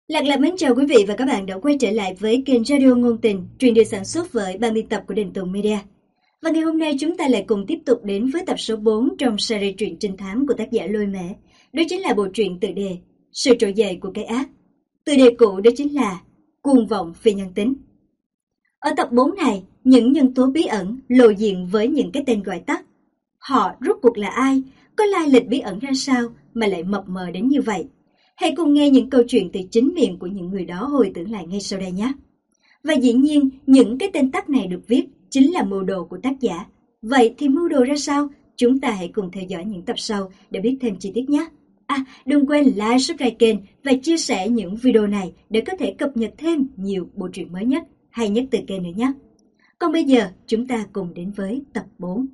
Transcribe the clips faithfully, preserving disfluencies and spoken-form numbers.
Lạc Lạc mến chào quý vị và các bạn đã quay trở lại với kênh Radio Ngôn Tình, truyền được sản xuất với ba mươi tập của Đình Tùng Media. Và ngày hôm nay chúng ta lại cùng tiếp tục đến với tập số bốn trong series truyện trinh thám của tác giả Lôi Mễ. Đó chính là bộ truyện tựa đề Sự trỗi dậy của cái ác. Tựa đề cũ đó chính là Cuồng vọng phi nhân tính. Ở tập bốn này, những nhân tố bí ẩn lộ diện với những cái tên gọi tắt. Họ rốt cuộc là ai? Có lai lịch bí ẩn ra sao mà lại mập mờ đến như vậy? Hãy cùng nghe những câu chuyện từ chính miệng của những người đó hồi tưởng lại ngay sau đây nhé. Và dĩ nhiên, những cái tên tắt này được viết chính là mưu đồ của tác giả. Vậy thì mưu đồ ra sao? Chúng ta hãy cùng theo dõi những tập sau để biết thêm chi tiết nhé. À, đừng quên like, subscribe kênh và chia sẻ những video này để có thể cập nhật thêm nhiều bộ truyện mới nhất, hay nhất từ kênh nữa nhé. Còn bây giờ, chúng ta cùng đến với tập bốn.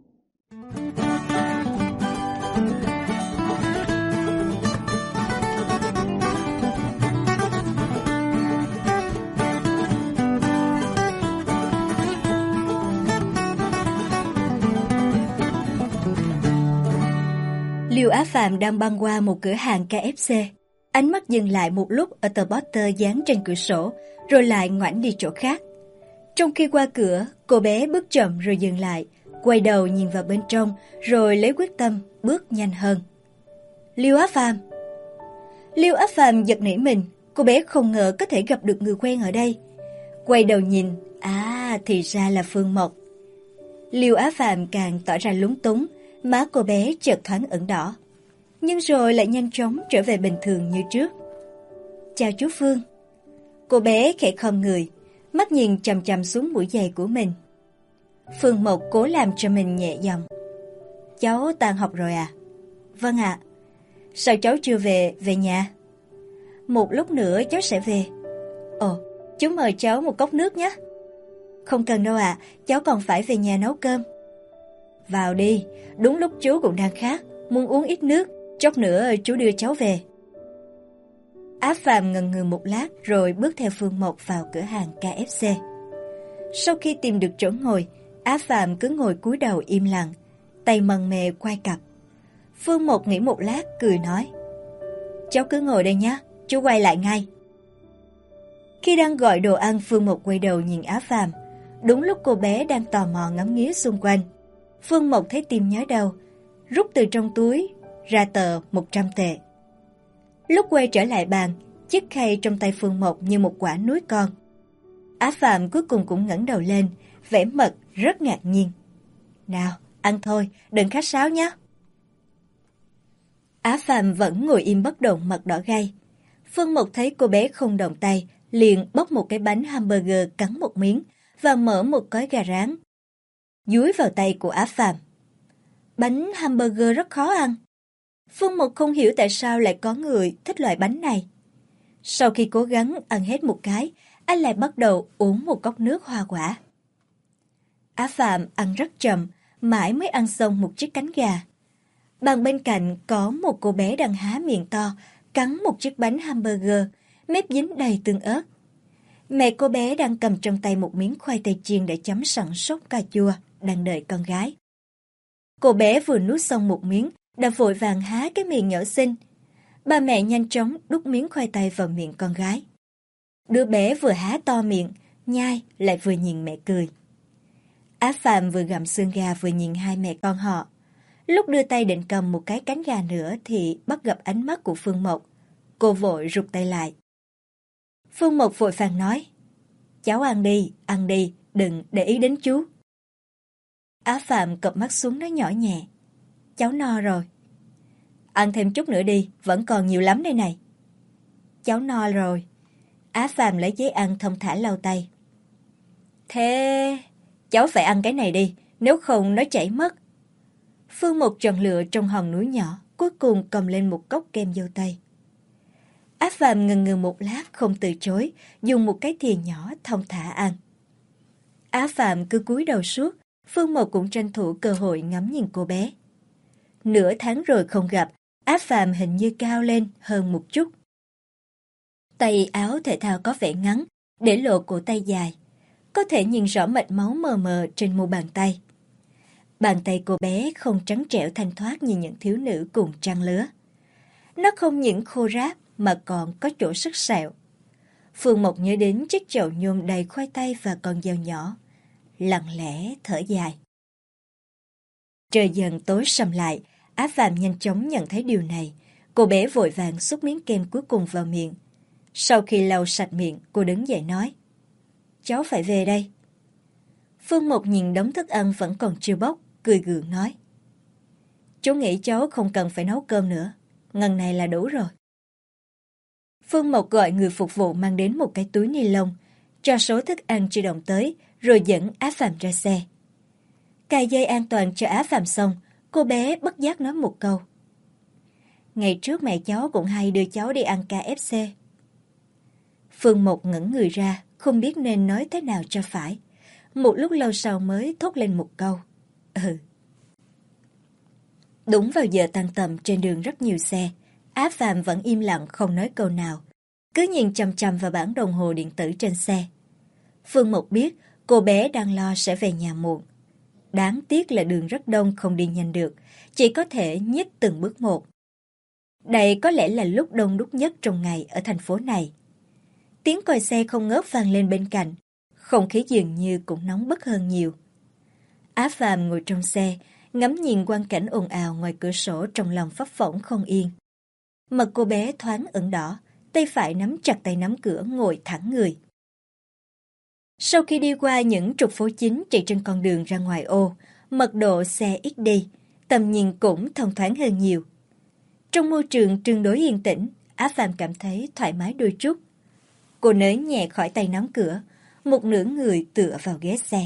Liêu Á Phạm đang băng qua một cửa hàng ca ép xê. Ánh mắt dừng lại một lúc ở tờ poster dán trên cửa sổ, rồi lại ngoảnh đi chỗ khác. Trong khi qua cửa, cô bé bước chậm rồi dừng lại, quay đầu nhìn vào bên trong, rồi lấy quyết tâm bước nhanh hơn. Liêu Á Phạm. Liêu Á Phạm giật nảy mình, cô bé không ngờ có thể gặp được người quen ở đây. Quay đầu nhìn, à thì ra là Phương Mộc. Liêu Á Phạm càng tỏ ra lúng túng, má cô bé chợt thoáng ửng đỏ, nhưng rồi lại nhanh chóng trở về bình thường như trước. Chào chú Phương. Cô bé khẽ khom người, mắt nhìn chằm chằm xuống mũi giày của mình. Phương Mộc cố làm cho mình nhẹ giọng. Cháu tan học rồi à? Vâng ạ. Sao cháu chưa về, về nhà? Một lúc nữa cháu sẽ về. Ồ, chú mời cháu một cốc nước nhé. Không cần đâu ạ, cháu còn phải về nhà nấu cơm. Vào đi, đúng lúc chú cũng đang khát, muốn uống ít nước, chốc nữa chú đưa cháu về. Á Phạm ngần ngừ một lát rồi bước theo Phương Mộc vào cửa hàng ca ép xê. Sau khi tìm được chỗ ngồi, Á Phạm cứ ngồi cúi đầu im lặng, tay mần mề quay cặp. Phương Mộc nghĩ một lát cười nói, cháu cứ ngồi đây nhé, chú quay lại ngay. Khi đang gọi đồ ăn, Phương Mộc quay đầu nhìn Á Phạm. Đúng lúc cô bé đang tò mò ngắm nghía xung quanh, Phương Mộc thấy tim nhói đầu, rút từ trong túi ra tờ một trăm tệ. Lúc quay trở lại bàn, chiếc khay trong tay Phương Mộc như một quả núi con. Á Phạm cuối cùng cũng ngẩng đầu lên, vẻ mặt rất ngạc nhiên. Nào, ăn thôi, đừng khách sáo nhé. Á Phạm vẫn ngồi im bất động, mặt đỏ gay. Phương Mộc thấy cô bé không động tay, liền bóc một cái bánh hamburger cắn một miếng và mở một gói gà rán dúi vào tay của Á Phạm. Bánh hamburger rất khó ăn. Phương Mộc không hiểu tại sao lại có người thích loại bánh này. Sau khi cố gắng ăn hết một cái, anh lại bắt đầu uống một cốc nước hoa quả. Á Phạm ăn rất chậm, mãi mới ăn xong một chiếc cánh gà. Bàn bên cạnh có một cô bé đang há miệng to, cắn một chiếc bánh hamburger, mép dính đầy tương ớt. Mẹ cô bé đang cầm trong tay một miếng khoai tây chiên để chấm sẵn sốt cà chua, đang đợi con gái. Cô bé vừa nuốt xong một miếng, đã vội vàng há cái miệng nhỏ xinh. Bà mẹ nhanh chóng đút miếng khoai tây vào miệng con gái. Đứa bé vừa há to miệng, nhai lại vừa nhìn mẹ cười. Á Phạm vừa gặm xương gà vừa nhìn hai mẹ con họ. Lúc đưa tay định cầm một cái cánh gà nữa thì bắt gặp ánh mắt của Phương Mộc. Cô vội rụt tay lại. Phương Mộc vội vàng nói, cháu ăn đi, ăn đi, đừng để ý đến chú. Á Phạm cụp mắt xuống nói nhỏ nhẹ, cháu no rồi. Ăn thêm chút nữa đi, vẫn còn nhiều lắm đây này. Cháu no rồi. Á Phạm lấy giấy ăn thong thả lau tay. Thế cháu phải ăn cái này đi, nếu không nó chảy mất. Phương Mộc chọn lựa trong hòn núi nhỏ, cuối cùng cầm lên một cốc kem dâu tây. Á Phạm ngần ngừ một lát không từ chối, dùng một cái thìa nhỏ thong thả ăn. Á Phạm cứ cúi đầu suốt, Phương Mộc cũng tranh thủ cơ hội ngắm nhìn cô bé. Nửa tháng rồi không gặp, Á Phạm hình như cao lên hơn một chút. Tay áo thể thao có vẻ ngắn, để lộ cổ tay dài. Có thể nhìn rõ mạch máu mờ mờ trên mu bàn tay. Bàn tay cô bé không trắng trẻo thanh thoát như những thiếu nữ cùng trang lứa. Nó không những khô ráp mà còn có chỗ sắc sẹo. Phương Mộc nhớ đến chiếc chậu nhôm đầy khoai tây và con dao nhỏ, lặng lẽ thở dài. Trời dần tối sầm lại, Á Phạm nhanh chóng nhận thấy điều này. Cô bé vội vàng xúc miếng kem cuối cùng vào miệng. Sau khi lau sạch miệng, cô đứng dậy nói: cháu phải về đây. Phương Mộc nhìn đống thức ăn vẫn còn chưa bốc, cười gượng nói: chú nghĩ cháu không cần phải nấu cơm nữa, ngần này là đủ rồi. Phương Mộc gọi người phục vụ mang đến một cái túi ni lông, cho số thức ăn chưa động tới, rồi dẫn Á Phạm ra xe. Cài dây an toàn cho Á Phạm xong, cô bé bất giác nói một câu: ngày trước mẹ cháu cũng hay đưa cháu đi ăn ca ép xê. Phương Mộc ngẩn người ra, không biết nên nói thế nào cho phải. Một lúc lâu sau mới thốt lên một câu: ừ. Đúng vào giờ tan tầm, trên đường rất nhiều xe. Á Phạm vẫn im lặng không nói câu nào, cứ nhìn chằm chằm vào bản đồng hồ điện tử trên xe. Phương Mộc biết cô bé đang lo sẽ về nhà muộn. Đáng tiếc là đường rất đông, không đi nhanh được, chỉ có thể nhích từng bước một. Đây có lẽ là lúc đông đúc nhất trong ngày ở thành phố này. Tiếng còi xe không ngớt vang lên bên cạnh, không khí dường như cũng nóng bức hơn nhiều. Á Phạm ngồi trong xe, ngắm nhìn quang cảnh ồn ào ngoài cửa sổ, trong lòng phấp phỏng không yên. Mặt cô bé thoáng ửng đỏ, tay phải nắm chặt tay nắm cửa, ngồi thẳng người. Sau khi đi qua những trục phố chính chạy trên con đường ra ngoài ô, mật độ xe ít đi, tầm nhìn cũng thông thoáng hơn nhiều. Trong môi trường tương đối yên tĩnh, Á Phạm cảm thấy thoải mái đôi chút. Cô nới nhẹ khỏi tay nắm cửa, một nửa người tựa vào ghế xe.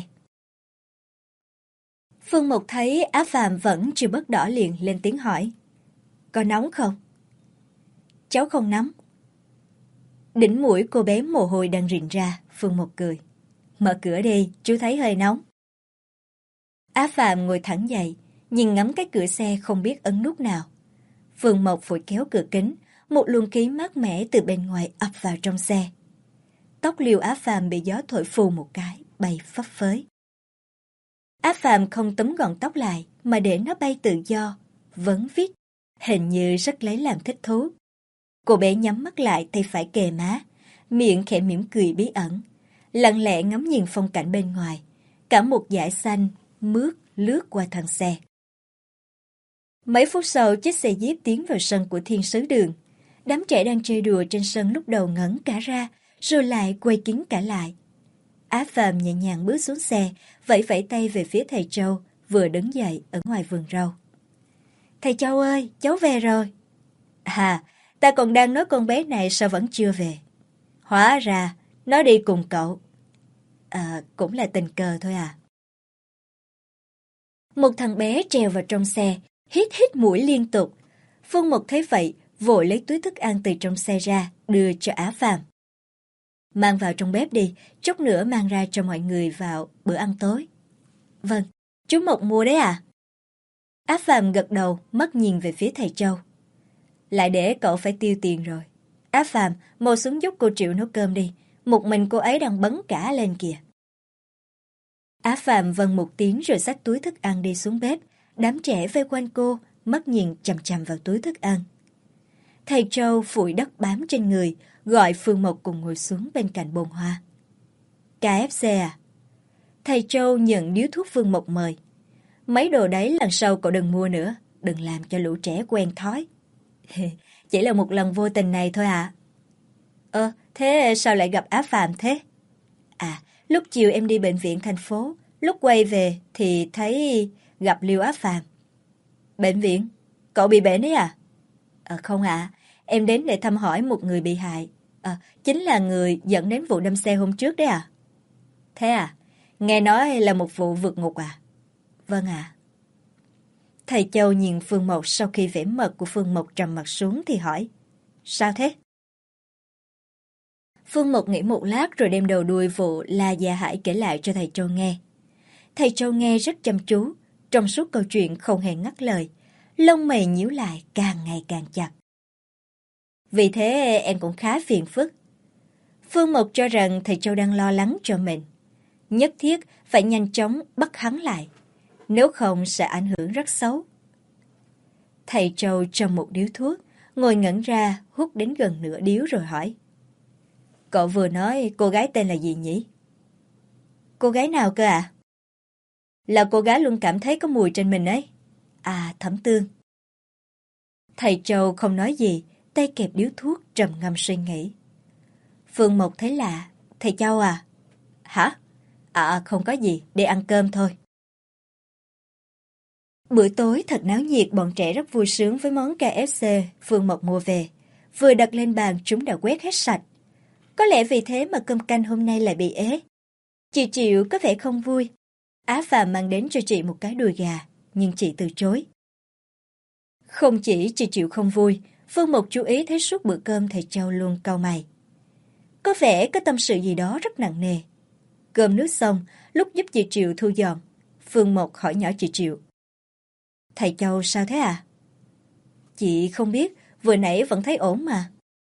Phương Mộc thấy Á Phạm vẫn chưa bớt đỏ, liền lên tiếng hỏi: có nóng không? Cháu không nóng. Đỉnh mũi cô bé mồ hôi đang rịn ra. Phương Mộc cười: mở cửa đi, chú thấy hơi nóng. Á Phạm ngồi thẳng dậy, nhìn ngắm cái cửa xe không biết ấn nút nào. Phương Mộc vội kéo cửa kính, một luồng khí mát mẻ từ bên ngoài ập vào trong xe. Tóc liều Á Phạm bị gió thổi phù một cái, bay phấp phới. Á Phạm không túm gọn tóc lại, mà để nó bay tự do, vấn vít, hình như rất lấy làm thích thú. Cô bé nhắm mắt lại, tay phải kề má, miệng khẽ mỉm cười bí ẩn, lặng lẽ ngắm nhìn phong cảnh bên ngoài. Cả một dải xanh, mướt lướt qua thân xe. Mấy phút sau, chiếc xe jeep tiến vào sân của Thiên Sứ Đường. Đám trẻ đang chơi đùa trên sân lúc đầu ngẩn cả ra, rồi lại quay kín cả lại. Á Phạm nhẹ nhàng bước xuống xe, vẫy vẫy tay về phía thầy Châu, vừa đứng dậy ở ngoài vườn rau. Thầy Châu ơi, cháu về rồi. À, ta còn đang nói con bé này sao vẫn chưa về. Hóa ra, nó đi cùng cậu. À, cũng là tình cờ thôi à. Một thằng bé trèo vào trong xe, hít hít mũi liên tục. Phương Mộc thấy vậy, vội lấy túi thức ăn từ trong xe ra, đưa cho Á Phạm. Mang vào trong bếp đi, chút nữa mang ra cho mọi người vào bữa ăn tối. Vâng, chú Mộc mua đấy à? Á Phạm gật đầu, mắt nhìn về phía thầy Châu. Lại để cậu phải tiêu tiền rồi. Á Phạm, mau xuống giúp cô Triệu nấu cơm đi, một mình cô ấy đang bấn cả lên kìa. Á Phạm vâng một tiếng rồi xách túi thức ăn đi xuống bếp. Đám trẻ vây quanh cô, mắt nhìn chằm chằm vào túi thức ăn. Thầy Châu phủi đất bám trên người, gọi Phương Mộc cùng ngồi xuống bên cạnh bồn hoa. ca ép xê à? Thầy Châu nhận điếu thuốc Phương Mộc mời. Mấy đồ đấy lần sau cậu đừng mua nữa, đừng làm cho lũ trẻ quen thói. Chỉ là một lần vô tình này thôi à? Ơ, thế sao lại gặp Á Phạm thế? À, lúc chiều em đi bệnh viện thành phố, lúc quay về thì thấy gặp Liêu Á Phạm. Bệnh viện? Cậu bị bệnh đấy à? Ờ không ạ, em đến để thăm hỏi một người bị hại. À, chính là người dẫn đến vụ đâm xe hôm trước đấy à? Thế à? Nghe nói là một vụ vượt ngục à? Vâng ạ. Thầy Châu nhìn Phương Mộc, sau khi vẻ mặt của Phương Mộc trầm mặt xuống thì hỏi. Sao thế? Phương Mộc nghĩ một lát rồi đem đầu đuôi vụ La Gia Hải kể lại cho thầy Châu nghe. Thầy Châu nghe rất chăm chú, trong suốt câu chuyện không hề ngắt lời, lông mày nhíu lại càng ngày càng chặt. Vì thế em cũng khá phiền phức. Phương Mộc cho rằng thầy Châu đang lo lắng cho mình, nhất thiết phải nhanh chóng bắt hắn lại, nếu không sẽ ảnh hưởng rất xấu. Thầy Châu châm một điếu thuốc, ngồi ngẩn ra hút đến gần nửa điếu rồi hỏi. Cậu vừa nói cô gái tên là gì nhỉ? Cô gái nào cơ ạ? À? Là cô gái luôn cảm thấy có mùi trên mình ấy. À, Thẩm Tương. Thầy Châu không nói gì, tay kẹp điếu thuốc trầm ngâm suy nghĩ. Phương Mộc thấy lạ. Thầy Châu à? Hả? À không có gì, đi ăn cơm thôi. Bữa tối thật náo nhiệt, bọn trẻ rất vui sướng với món ca ép xê Phương Mộc mua về. Vừa đặt lên bàn chúng đã quét hết sạch. Có lẽ vì thế mà cơm canh hôm nay lại bị ế. Chị Triệu có vẻ không vui. Á Phạm mang đến cho chị một cái đùi gà, nhưng chị từ chối. Không chỉ chị Triệu không vui, Phương Mộc chú ý thấy suốt bữa cơm thầy Châu luôn cau mày. Có vẻ có tâm sự gì đó rất nặng nề. Cơm nước xong, lúc giúp chị Triệu thu dọn, Phương Mộc hỏi nhỏ chị Triệu. Thầy Châu sao thế à? Chị không biết, vừa nãy vẫn thấy ổn mà.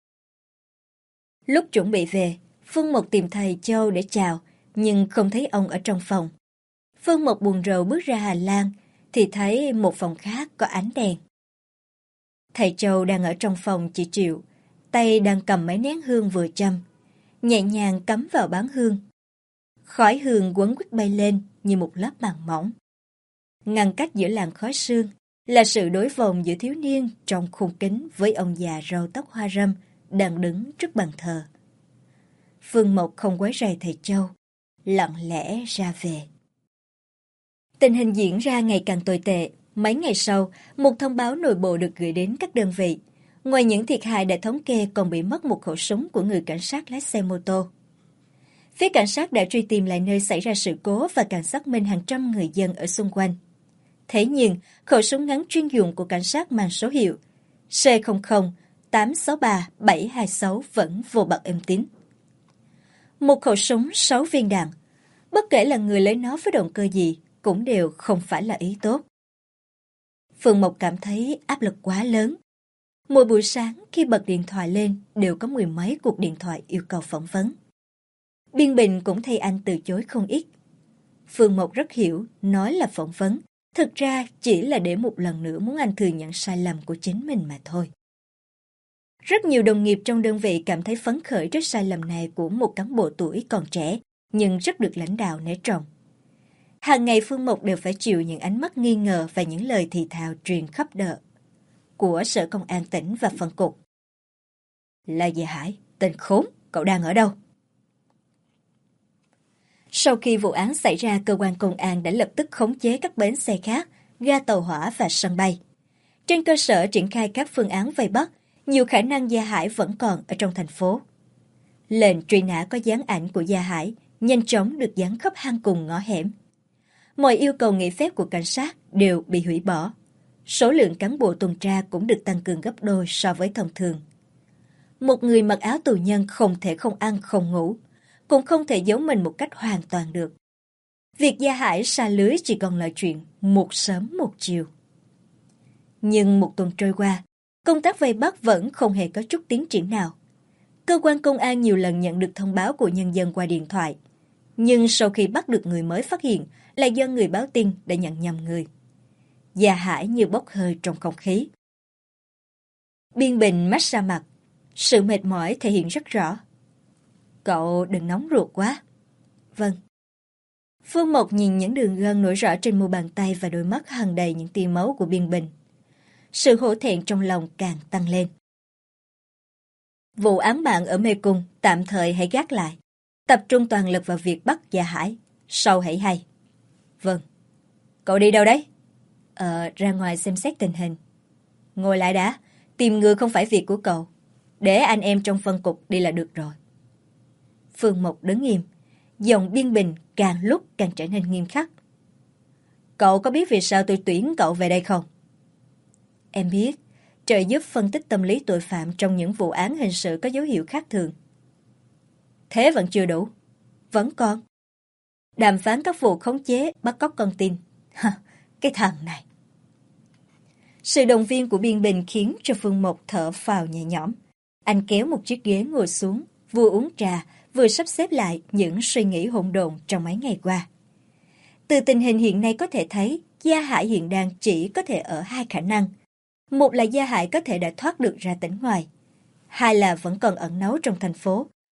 Lúc chuẩn bị về, Phương Mộc tìm thầy Châu để chào, nhưng không thấy ông ở trong phòng. Phương Mộc buồn rầu bước ra hành lang, thì thấy một phòng khác có ánh đèn. Thầy Châu đang ở trong phòng chị Triệu, tay đang cầm mấy nén hương vừa châm, nhẹ nhàng cắm vào bán hương. Khói hương quấn quýt bay lên như một lớp màng mỏng. Ngăn cách giữa làn khói sương là sự đối vòng giữa thiếu niên trong khung kính với ông già râu tóc hoa râm đang đứng trước bàn thờ. Phương Mộc không quấy rầy thầy Châu, lặng lẽ ra về. Tình hình diễn ra ngày càng tồi tệ. Mấy ngày sau, một thông báo nội bộ được gửi đến các đơn vị. Ngoài những thiệt hại đã thống kê còn bị mất một khẩu súng của người cảnh sát lái xe mô tô. Phía cảnh sát đã truy tìm lại nơi xảy ra sự cố và càng xác minh hàng trăm người dân ở xung quanh. Thế nhưng, khẩu súng ngắn chuyên dụng của cảnh sát mang số hiệu C không không tám sáu ba bảy hai sáu vẫn vô bật êm tín. Một khẩu súng sáu viên đạn, bất kể là người lấy nó với động cơ gì, cũng đều không phải là ý tốt. Phương Mộc cảm thấy áp lực quá lớn. Mỗi buổi sáng khi bật điện thoại lên đều có mười mấy cuộc điện thoại yêu cầu phỏng vấn. Biên Bình cũng thay anh từ chối không ít. Phương Mộc rất hiểu, nói là phỏng vấn, thực ra chỉ là để một lần nữa muốn anh thừa nhận sai lầm của chính mình mà thôi. Rất nhiều đồng nghiệp trong đơn vị cảm thấy phấn khởi trước sai lầm này của một cán bộ tuổi còn trẻ, nhưng rất được lãnh đạo nể trọng. Hàng ngày Phương Mộc đều phải chịu những ánh mắt nghi ngờ và những lời thì thào truyền khắp đợ của Sở Công an tỉnh và phân cục. Là Gia Hải, tên khốn, cậu đang ở đâu? Sau khi vụ án xảy ra, cơ quan công an đã lập tức khống chế các bến xe khác, ga tàu hỏa và sân bay. Trên cơ sở triển khai các phương án vây bắt, nhiều khả năng Gia Hải vẫn còn ở trong thành phố. Lệnh truy nã có dán ảnh của Gia Hải nhanh chóng được dán khắp hang cùng ngõ hẻm. Mọi yêu cầu nghỉ phép của cảnh sát đều bị hủy bỏ. Số lượng cán bộ tuần tra cũng được tăng cường gấp đôi so với thông thường. Một người mặc áo tù nhân không thể không ăn không ngủ, cũng không thể giấu mình một cách hoàn toàn được. Việc Gia Hải sa lưới chỉ còn là chuyện một sớm một chiều. Nhưng một tuần trôi qua, công tác vây bắt vẫn không hề có chút tiến triển nào. Cơ quan công an nhiều lần nhận được thông báo của nhân dân qua điện thoại. Nhưng sau khi bắt được người mới phát hiện là do người báo tin đã nhận nhầm người. Gia Hải như bốc hơi trong không khí. Biên Bình mắt ra mặt, sự mệt mỏi thể hiện rất rõ. Cậu đừng nóng ruột quá. Vâng. Phương Mộc nhìn những đường gân nổi rõ trên mu bàn tay và đôi mắt hằn đầy những tia máu của Biên Bình. Sự hổ thẹn trong lòng càng tăng lên. Vụ án mạng ở Mê Cung tạm thời hãy gác lại. Tập trung toàn lực vào việc bắt Gia Hải. Sau hãy hay. Vâng. Cậu đi đâu đấy? Ờ, ra ngoài xem xét tình hình. Ngồi lại đã. Tìm người không phải việc của cậu. Để anh em trong phân cục đi là được rồi. Phương Mộc đứng im. Giọng Biên Bình càng lúc càng trở nên nghiêm khắc. Cậu có biết vì sao tôi tuyển cậu về đây không? Em biết. Trợ giúp phân tích tâm lý tội phạm trong những vụ án hình sự có dấu hiệu khác thường. Thế vẫn chưa đủ. Vẫn còn. Đàm phán các vụ khống chế, bắt cóc con tin. Ha, cái thằng này. Sự động viên của Biên Bình khiến cho Phương Mộc thở phào nhẹ nhõm. Anh kéo một chiếc ghế ngồi xuống, vừa uống trà, vừa sắp xếp lại những suy nghĩ hỗn độn trong mấy ngày qua. Từ tình hình hiện nay có thể thấy, Gia Hải hiện đang chỉ có thể ở hai khả năng. Một là Gia Hải có thể đã thoát được ra tỉnh ngoài. Hai là vẫn còn ẩn náu trong thành phố,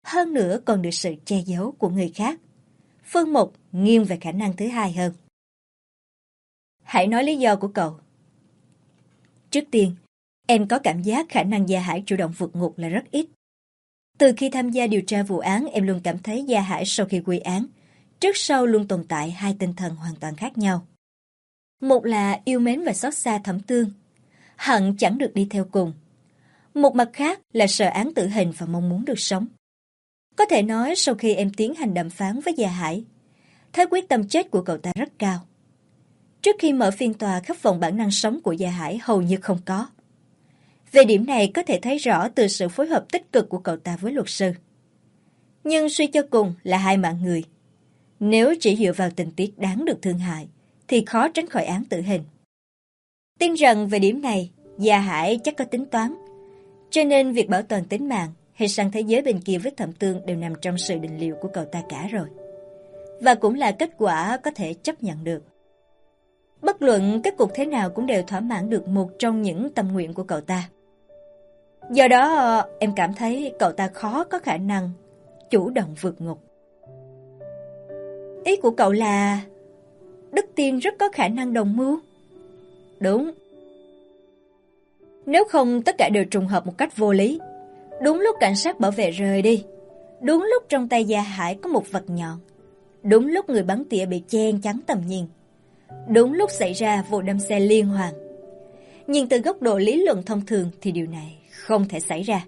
hơn nữa còn được sự che giấu của người khác. Phương Mục nghiêng về khả năng thứ hai hơn. Hãy nói lý do của cậu. Trước tiên, em có cảm giác khả năng Gia Hải chủ động vượt ngục là rất ít. Từ khi tham gia điều tra vụ án, em luôn cảm thấy Gia Hải sau khi quy án, trước sau luôn tồn tại hai tinh thần hoàn toàn khác nhau. Một là yêu mến và xót xa Thẩm Tương, hận chẳng được đi theo cùng. Một mặt khác là sợ án tử hình và mong muốn được sống. Có thể nói sau khi em tiến hành đàm phán với Gia Hải, thế quyết tâm chết của cậu ta rất cao. Trước khi mở phiên tòa, khát vọng bản năng sống của Gia Hải hầu như không có. Về điểm này có thể thấy rõ từ sự phối hợp tích cực của cậu ta với luật sư. Nhưng suy cho cùng là hai mạng người. Nếu chỉ dựa vào tình tiết đáng được thương hại, thì khó tránh khỏi án tử hình. Tin rằng về điểm này, Gia Hải chắc có tính toán. Cho nên việc bảo toàn tính mạng hay sang thế giới bên kia với Thẩm Tương đều nằm trong sự định liệu của cậu ta cả rồi. Và cũng là kết quả có thể chấp nhận được. Bất luận kết cục thế nào cũng đều thỏa mãn được một trong những tâm nguyện của cậu ta. Do đó em cảm thấy cậu ta khó có khả năng chủ động vượt ngục. Ý của cậu là Đức Tiên rất có khả năng đồng mưu? Đúng. Nếu không tất cả đều trùng hợp một cách vô lý. Đúng lúc cảnh sát bảo vệ rời đi, đúng lúc trong tay Gia Hải có một vật nhọn, đúng lúc người bắn tỉa bị che chắn tầm nhìn, đúng lúc xảy ra vụ đâm xe liên hoàn. Nhìn từ góc độ lý luận thông thường thì điều này không thể xảy ra.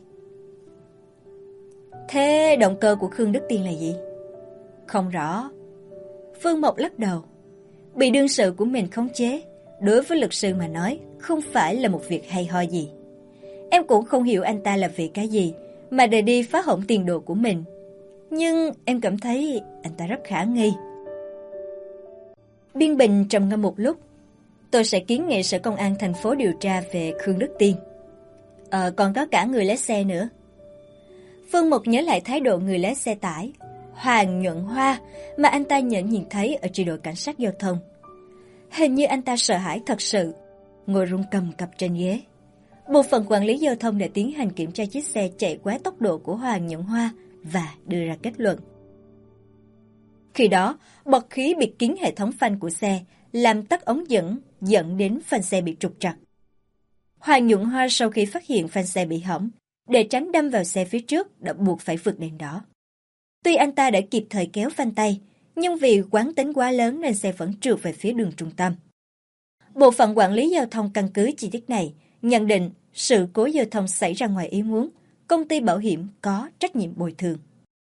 Thế động cơ của Khương Đức Tiên là gì? Không rõ. Phương Mộc lắc đầu. Bị đương sự của mình khống chế, đối với luật sư mà nói, không phải là một việc hay ho gì. Em cũng không hiểu anh ta là vì cái gì mà để đi phá hỏng tiền đồ của mình. Nhưng em cảm thấy anh ta rất khả nghi. Biên Bình trầm ngâm một lúc. Tôi sẽ kiến nghị sở công an thành phố điều tra về Khương Đức Tiên. Ờ, còn có cả người lái xe nữa. Phương Mộc nhớ lại thái độ người lái xe tải, Hoàng Nhuận Hoa, mà anh ta nhận nhìn thấy ở chi đội cảnh sát giao thông. Hình như anh ta sợ hãi thật sự, ngồi run cầm cập trên ghế. Bộ phận quản lý giao thông đã tiến hành kiểm tra chiếc xe chạy quá tốc độ của Hoàng Nhuận Hoa và đưa ra kết luận. Khi đó, bọt khí bịt kín hệ thống phanh của xe, làm tắc ống dẫn, dẫn đến phanh xe bị trục trặc. Hoàng Nhuận Hoa sau khi phát hiện phanh xe bị hỏng, để tránh đâm vào xe phía trước đã buộc phải vượt đèn đỏ. Tuy anh ta đã kịp thời kéo phanh tay, nhưng vì quán tính quá lớn nên xe vẫn trượt về phía đường trung tâm. Bộ phận quản lý giao thông căn cứ chi tiết này, nhận định sự cố giao thông xảy ra ngoài ý muốn, công ty bảo hiểm có trách nhiệm bồi thường.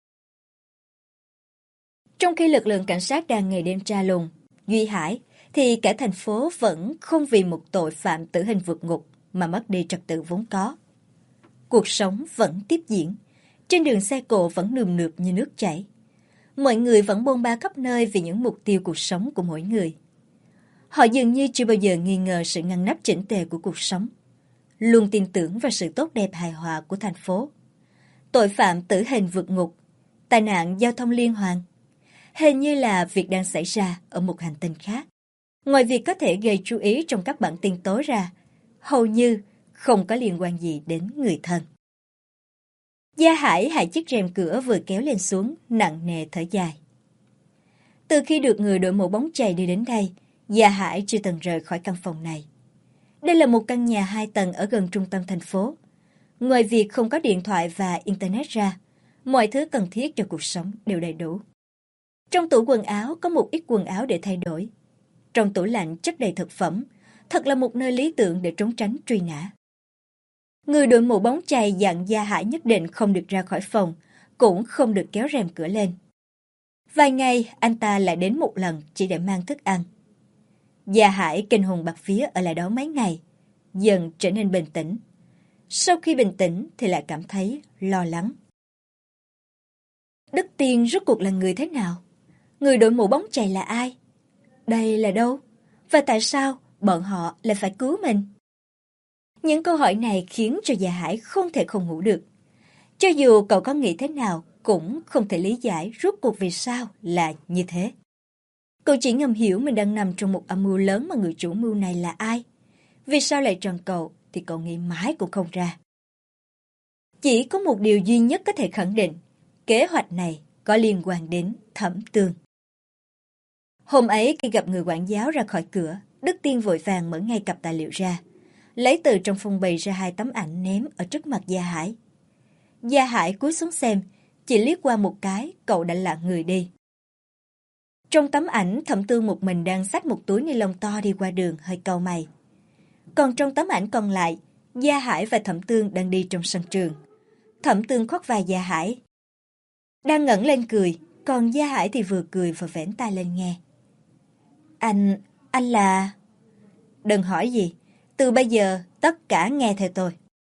Trong khi lực lượng cảnh sát đang ngày đêm tra lùng Duy Hải, thì cả thành phố vẫn không vì một tội phạm tử hình vượt ngục mà mất đi trật tự vốn có. Cuộc sống vẫn tiếp diễn, trên đường xe cộ vẫn nườm nượp như nước chảy. Mọi người vẫn bôn ba khắp nơi vì những mục tiêu cuộc sống của mỗi người. Họ dường như chưa bao giờ nghi ngờ sự ngăn nắp chỉnh tề của cuộc sống, luôn tin tưởng vào sự tốt đẹp hài hòa của thành phố. Tội phạm tử hình vượt ngục, tai nạn giao thông liên hoàn, hình như là việc đang xảy ra ở một hành tinh khác. Ngoài việc có thể gây chú ý trong các bản tin tối ra, hầu như không có liên quan gì đến người thân. Gia Hải hạ chiếc rèm cửa vừa kéo lên xuống, nặng nề thở dài. Từ khi được người đội mũ bóng chày đi đến đây, Gia Hải chưa từng rời khỏi căn phòng này. Đây là một căn nhà hai tầng ở gần trung tâm thành phố. Ngoài việc không có điện thoại và internet ra, mọi thứ cần thiết cho cuộc sống đều đầy đủ. Trong tủ quần áo có một ít quần áo để thay đổi. Trong tủ lạnh chất đầy thực phẩm, thật là một nơi lý tưởng để trốn tránh truy nã. Người đội mũ bóng chày dặn Gia Hải nhất định không được ra khỏi phòng, cũng không được kéo rèm cửa lên. Vài ngày anh ta lại đến một lần chỉ để mang thức ăn. Gia Hải kinh hồn bạt vía ở lại đó mấy ngày, dần trở nên bình tĩnh. Sau khi bình tĩnh thì lại cảm thấy lo lắng. Đức Tiên rốt cuộc là người thế nào? Người đội mũ bóng chày là ai? Đây là đâu? Và tại sao bọn họ lại phải cứu mình? Những câu hỏi này khiến cho Gia Hải không thể không ngủ được. Cho dù cậu có nghĩ thế nào cũng không thể lý giải rốt cuộc vì sao là như thế. Cậu chỉ ngầm hiểu mình đang nằm trong một âm mưu lớn mà người chủ mưu này là ai. Vì sao lại tròn cậu thì cậu nghĩ mãi cũng không ra. Chỉ có một điều duy nhất có thể khẳng định, kế hoạch này có liên quan đến Thẩm Tường. Hôm ấy khi gặp người quản giáo ra khỏi cửa, Đức Tiên vội vàng mở ngay cặp tài liệu ra, lấy từ trong phong bì ra hai tấm ảnh ném ở trước mặt Gia Hải. Gia Hải cúi xuống xem, chỉ liếc qua một cái, cậu đã lặng người đi. Trong tấm ảnh, Thẩm Tường một mình đang xách một túi ni lông to đi qua đường, hơi cau mày. Còn trong tấm ảnh còn lại, Gia Hải và Thẩm Tường đang đi trong sân trường. Thẩm Tường khoác vai Gia Hải, đang ngẩng lên cười, còn Gia Hải thì vừa cười vừa vểnh tai lên nghe. Anh, anh là... Đừng hỏi gì, từ bây giờ tất cả nghe theo tôi.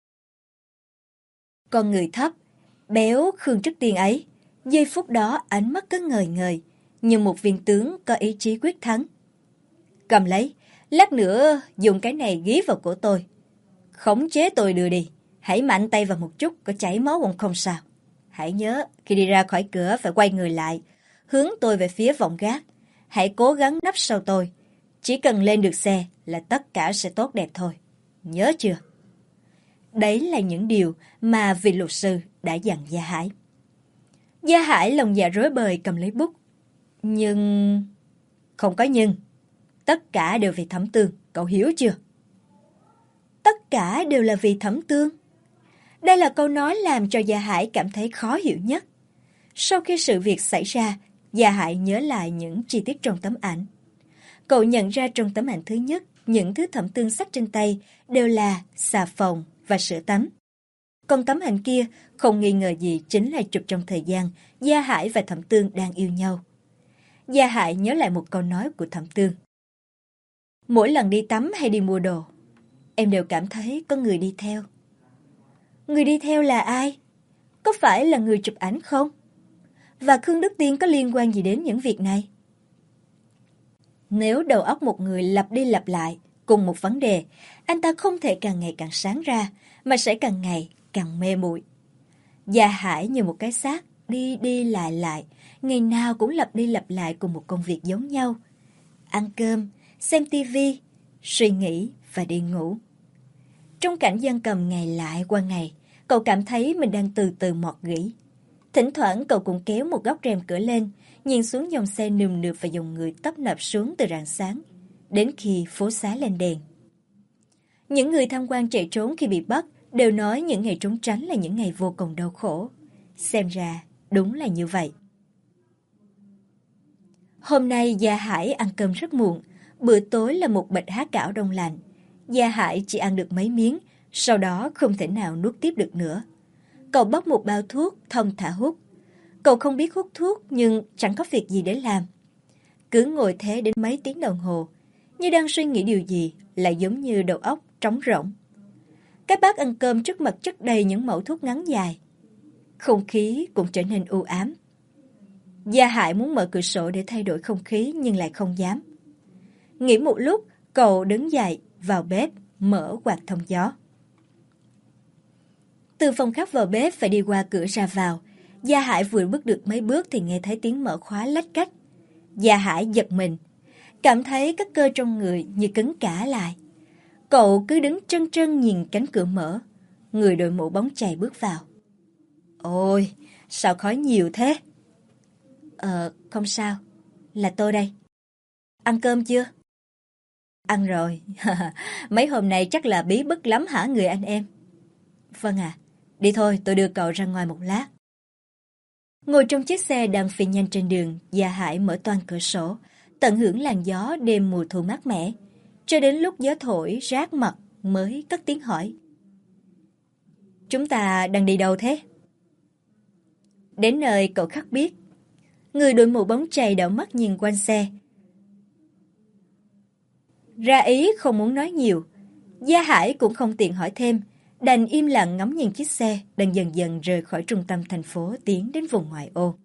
Con người thấp, béo Khương Trức Tiên ấy, giây phút đó ánh mắt cứ ngời ngời, như một viên tướng có ý chí quyết thắng. Cầm lấy, lát nữa dùng cái này ghi vào cổ tôi. Khống chế tôi đưa đi, hãy mạnh tay vào một chút, có chảy máu cũng không sao. Hãy nhớ, khi đi ra khỏi cửa phải quay người lại, hướng tôi về phía vọng gác. Hãy cố gắng nấp sau tôi. Chỉ cần lên được xe là tất cả sẽ tốt đẹp thôi. Nhớ chưa? Đấy là những điều mà vị luật sư đã dặn Gia Hải. Gia Hải lòng dạ rối bời cầm lấy bút. Nhưng... Không có nhưng. Tất cả đều vì Thẩm Tường, cậu hiểu chưa? Tất cả đều là vì Thẩm Tường. Đây là câu nói làm cho Gia Hải cảm thấy khó hiểu nhất. Sau khi sự việc xảy ra, Gia Hải nhớ lại những chi tiết trong tấm ảnh. Cậu nhận ra trong tấm ảnh thứ nhất, những thứ Thẩm Tường xách trên tay đều là xà phòng và sữa tắm. Còn tấm ảnh kia không nghi ngờ gì chính là chụp trong thời gian Gia Hải và Thẩm Tường đang yêu nhau. Gia Hải nhớ lại một câu nói của Thẩm Tường. Mỗi lần đi tắm hay đi mua đồ, em đều cảm thấy có người đi theo. Người đi theo là ai? Có phải là người chụp ảnh không? Và Khương Đức Tiên có liên quan gì đến những việc này? Nếu đầu óc một người lặp đi lặp lại cùng một vấn đề, anh ta không thể càng ngày càng sáng ra, mà sẽ càng ngày càng mê muội. Gia Hải như một cái xác, đi đi lại lại, ngày nào cũng lặp đi lặp lại cùng một công việc giống nhau. Ăn cơm, xem tivi, suy nghĩ và đi ngủ. Trong cảnh giam cầm ngày lại qua ngày, cậu cảm thấy mình đang từ từ mọt gỉ. Thỉnh thoảng cậu cũng kéo một góc rèm cửa lên, nhìn xuống dòng xe nườm nượp và dòng người tấp nập xuống từ rạng sáng, đến khi phố xá lên đèn. Những người tham quan chạy trốn khi bị bắt đều nói những ngày trốn tránh là những ngày vô cùng đau khổ. Xem ra đúng là như vậy. Hôm nay Gia Hải ăn cơm rất muộn, bữa tối là một bịch há cảo đông lạnh. Gia Hải chỉ ăn được mấy miếng, sau đó không thể nào nuốt tiếp được nữa. Cậu bóc một bao thuốc, thong thả hút. Cậu không biết hút thuốc nhưng chẳng có việc gì để làm. Cứ ngồi thế đến mấy tiếng đồng hồ, như đang suy nghĩ điều gì, lại giống như đầu óc trống rỗng. Cái bát ăn cơm trước mặt chất đầy những mẩu thuốc ngắn dài. Không khí cũng trở nên u ám. Gia Hải muốn mở cửa sổ để thay đổi không khí nhưng lại không dám. Nghĩ một lúc, cậu đứng dậy, vào bếp, mở quạt thông gió. Từ phòng khách vào bếp phải đi qua cửa ra vào. Gia Hải vừa bước được mấy bước thì nghe thấy tiếng mở khóa lách cách. Gia Hải giật mình, cảm thấy các cơ trong người như cứng cả lại. Cậu cứ đứng trân trân nhìn cánh cửa mở. Người đội mũ bóng chày bước vào. Ôi, sao khói nhiều thế? Ờ, không sao, là tôi đây. Ăn cơm chưa? Ăn rồi, mấy hôm nay chắc là bí bức lắm hả người anh em? Vâng à, đi thôi tôi đưa cậu ra ngoài một lát. Ngồi trong chiếc xe đang phi nhanh trên đường, Gia Hải mở toang cửa sổ, tận hưởng làn gió đêm mùa thu mát mẻ, cho đến lúc gió thổi rát mặt mới cất tiếng hỏi. Chúng ta đang đi đâu thế? Đến nơi cậu khắc biết. Người đội mũ bóng chày đảo mắt nhìn quanh xe. Ra ý không muốn nói nhiều. Gia Hải cũng không tiện hỏi thêm, đành im lặng ngắm nhìn chiếc xe đang dần dần rời khỏi trung tâm thành phố tiến đến vùng ngoại ô.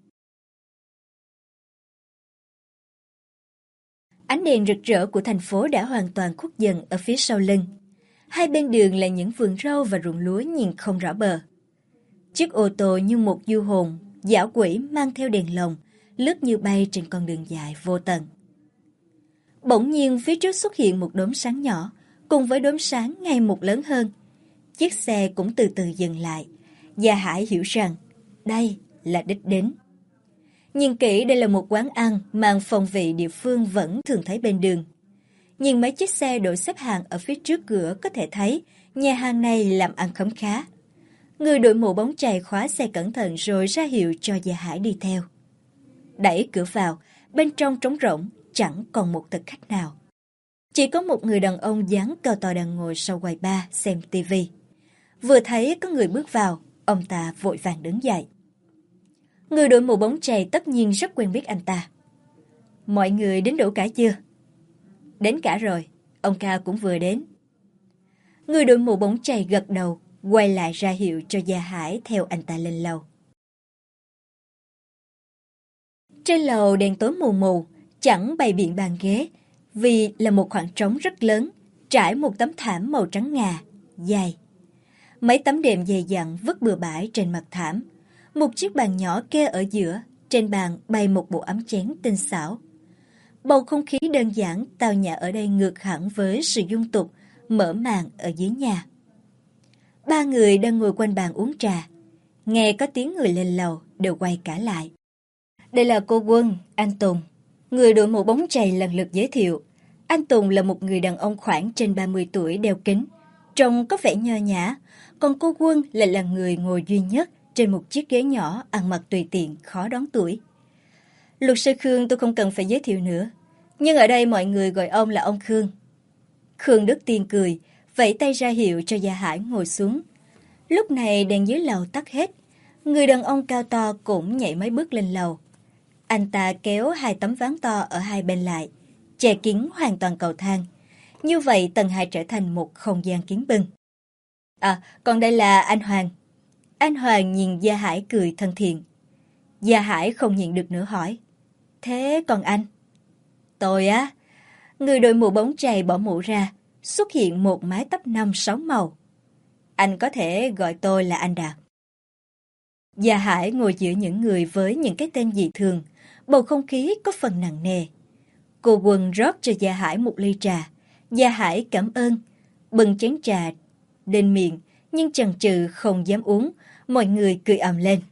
Ánh đèn rực rỡ của thành phố đã hoàn toàn khuất dần ở phía sau lưng. Hai bên đường là những vườn rau và ruộng lúa nhìn không rõ bờ. Chiếc ô tô như một du hồn, dã quỷ mang theo đèn lồng, lướt như bay trên con đường dài vô tận. Bỗng nhiên phía trước xuất hiện một đốm sáng nhỏ, cùng với đốm sáng ngày một lớn hơn. Chiếc xe cũng từ từ dừng lại. Gia Hải hiểu rằng đây là đích đến. Nhìn kỹ, đây là một quán ăn mang phong vị địa phương vẫn thường thấy bên đường. Nhìn mấy chiếc xe đổ xếp hàng ở phía trước cửa có thể thấy nhà hàng này làm ăn khấm khá. Người đội mũ bóng chày khóa xe cẩn thận rồi ra hiệu cho Gia Hải đi theo. Đẩy cửa vào, bên trong trống rỗng, chẳng còn một thực khách nào. Chỉ có một người đàn ông dáng cao to đang ngồi sau quầy bar xem tivi. Vừa thấy có người bước vào, ông ta vội vàng đứng dậy. Người đội mũ bóng chày tất nhiên rất quen biết anh ta. Mọi người đến đủ cả chưa? Đến cả rồi, ông ca cũng vừa đến. Người đội mũ bóng chày gật đầu, quay lại ra hiệu cho Gia Hải theo anh ta lên lầu. Trên lầu đèn tối mù mù, chẳng bày biện bàn ghế, vì là một khoảng trống rất lớn, trải một tấm thảm màu trắng ngà, dài. Mấy tấm đệm dày dặn vứt bừa bãi trên mặt thảm. Một chiếc bàn nhỏ kê ở giữa, trên bàn bày một bộ ấm chén tinh xảo. Bầu không khí đơn giản, tao nhã ở đây ngược hẳn với sự dung tục, mở màn ở dưới nhà. Ba người đang ngồi quanh bàn uống trà. Nghe có tiếng người lên lầu, đều quay cả lại. Đây là cô Quân, anh Tùng. Người đội mũ bóng chày lần lượt giới thiệu. Anh Tùng là một người đàn ông khoảng trên ba mươi tuổi đeo kính, trông có vẻ nho nhã, còn cô Quân lại là người ngồi duy nhất trên một chiếc ghế nhỏ, ăn mặc tùy tiện, khó đoán tuổi. Luật sư Khương tôi không cần phải giới thiệu nữa, nhưng ở đây mọi người gọi ông là ông Khương. Khương Đức Tiên cười, vẫy tay ra hiệu cho Gia Hải ngồi xuống. Lúc này đèn dưới lầu tắt hết, người đàn ông cao to cũng nhảy mấy bước lên lầu. Anh ta kéo hai tấm ván to ở hai bên lại, che kín hoàn toàn cầu thang. Như vậy tầng hai trở thành một không gian kín bưng. À, còn đây là anh Hoàng. Anh Hoàng nhìn Gia Hải cười thân thiện. Gia Hải không nhịn được nữa hỏi. Thế còn anh? Tôi á? Người đội mũ bóng chày bỏ mũ ra, xuất hiện một mái tóc năm sáu màu. Anh có thể gọi tôi là anh Đạt. Gia Hải ngồi giữa những người với những cái tên dị thường, bầu không khí có phần nặng nề. Cô Quân rót cho Gia Hải một ly trà. Gia Hải cảm ơn, bưng chén trà lên miệng, nhưng chần chừ không dám uống. Mọi người cười ầm lên.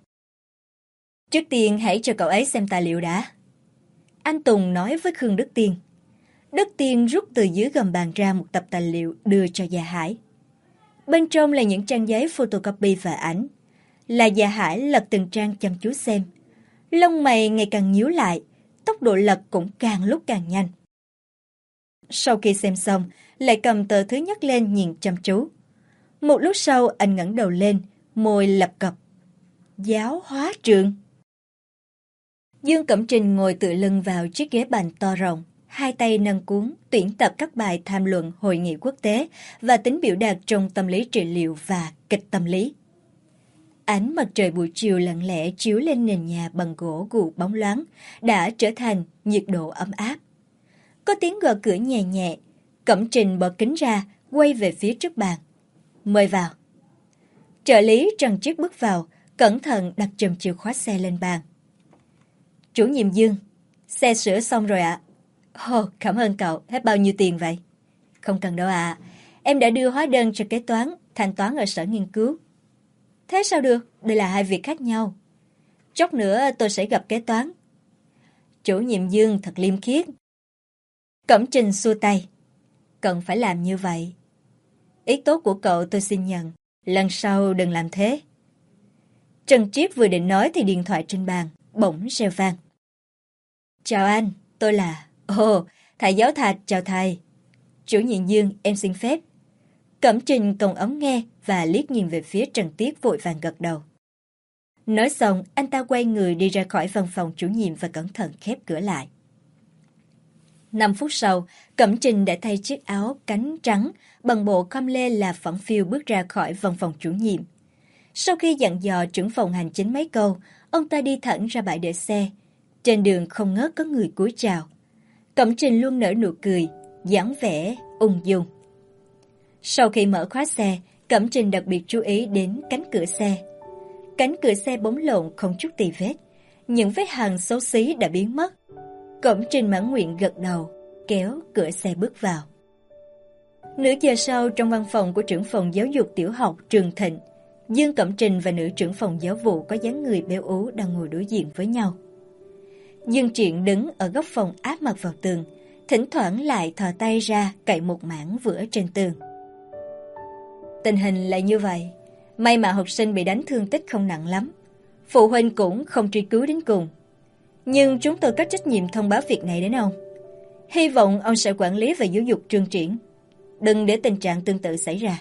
Trước tiên hãy cho cậu ấy xem tài liệu đã. Anh Tùng nói với Khương Đức Tiên. Đức Tiên rút từ dưới gầm bàn ra một tập tài liệu đưa cho Gia Hải. Bên trong là những trang giấy photocopy và ảnh. Là Gia Hải lật từng trang chăm chú xem. Lông mày ngày càng nhíu lại, tốc độ lật cũng càng lúc càng nhanh. Sau khi xem xong, lại cầm tờ thứ nhất lên nhìn chăm chú. Một lúc sau anh ngẩng đầu lên, môi lập cập. Giáo hóa trường. Dương Cẩm Trình ngồi tựa lưng vào chiếc ghế bành to rộng, hai tay nâng cuốn, tuyển tập các bài tham luận hội nghị quốc tế và tính biểu đạt trong tâm lý trị liệu và kịch tâm lý. Ánh mặt trời buổi chiều lặng lẽ chiếu lên nền nhà bằng gỗ gù bóng loáng, đã trở thành nhiệt độ ấm áp. Có tiếng gõ cửa nhẹ nhẹ, Cẩm Trình bỏ kính ra, quay về phía trước bàn. Mời vào. Trợ lý trần chiếc bước vào, cẩn thận đặt chùm chìa khóa xe lên bàn. Chủ nhiệm Dương, xe sửa xong rồi ạ. Ồ, oh, cảm ơn cậu, hết bao nhiêu tiền vậy? Không cần đâu ạ, em đã đưa hóa đơn cho kế toán, thanh toán ở sở nghiên cứu. Thế sao được, đây là hai việc khác nhau. Chốc nữa tôi sẽ gặp kế toán. Chủ nhiệm Dương thật liêm khiết. Cẩm Trình xua tay. Cần phải làm như vậy. Ý tốt của cậu tôi xin nhận, lần sau đừng làm thế. Trần Triết vừa định nói thì điện thoại trên bàn bỗng reo vang. Chào anh, tôi là... Ồ, thầy giáo Thạch, chào thầy. Chủ nhiệm Dương, em xin phép. Cẩm Trình còng ống nghe và liếc nhìn về phía Trần Tiết vội vàng gật đầu. Nói xong, anh ta quay người đi ra khỏi văn phòng chủ nhiệm và cẩn thận khép cửa lại. Năm phút sau, Cẩm Trình đã thay chiếc áo cánh trắng bằng bộ khâm lê là phẳng phiu bước ra khỏi văn phòng chủ nhiệm. Sau khi dặn dò trưởng phòng hành chính mấy câu, ông ta đi thẳng ra bãi để xe. Trên đường không ngớt có người cúi chào. Cẩm Trình luôn nở nụ cười, dáng vẻ ung dung. Sau khi mở khóa xe, Cẩm Trình đặc biệt chú ý đến cánh cửa xe. Cánh cửa xe bóng lộn không chút tì vết, những vết hằn xấu xí đã biến mất. Cẩm Trình mãn nguyện gật đầu, kéo cửa xe bước vào. Nửa giờ sau, trong văn phòng của trưởng phòng giáo dục tiểu học Trường Thịnh, Dương Cẩm Trình và nữ trưởng phòng giáo vụ có dáng người béo ú đang ngồi đối diện với nhau. Dương Triển đứng ở góc phòng áp mặt vào tường, thỉnh thoảng lại thò tay ra cạy một mảng vữa trên tường. Tình hình là như vậy, may mà học sinh bị đánh thương tích không nặng lắm. Phụ huynh cũng không truy cứu đến cùng. Nhưng chúng tôi có trách nhiệm thông báo việc này đến ông. Hy vọng ông sẽ quản lý và giáo dục Trương Triển. Đừng để tình trạng tương tự xảy ra.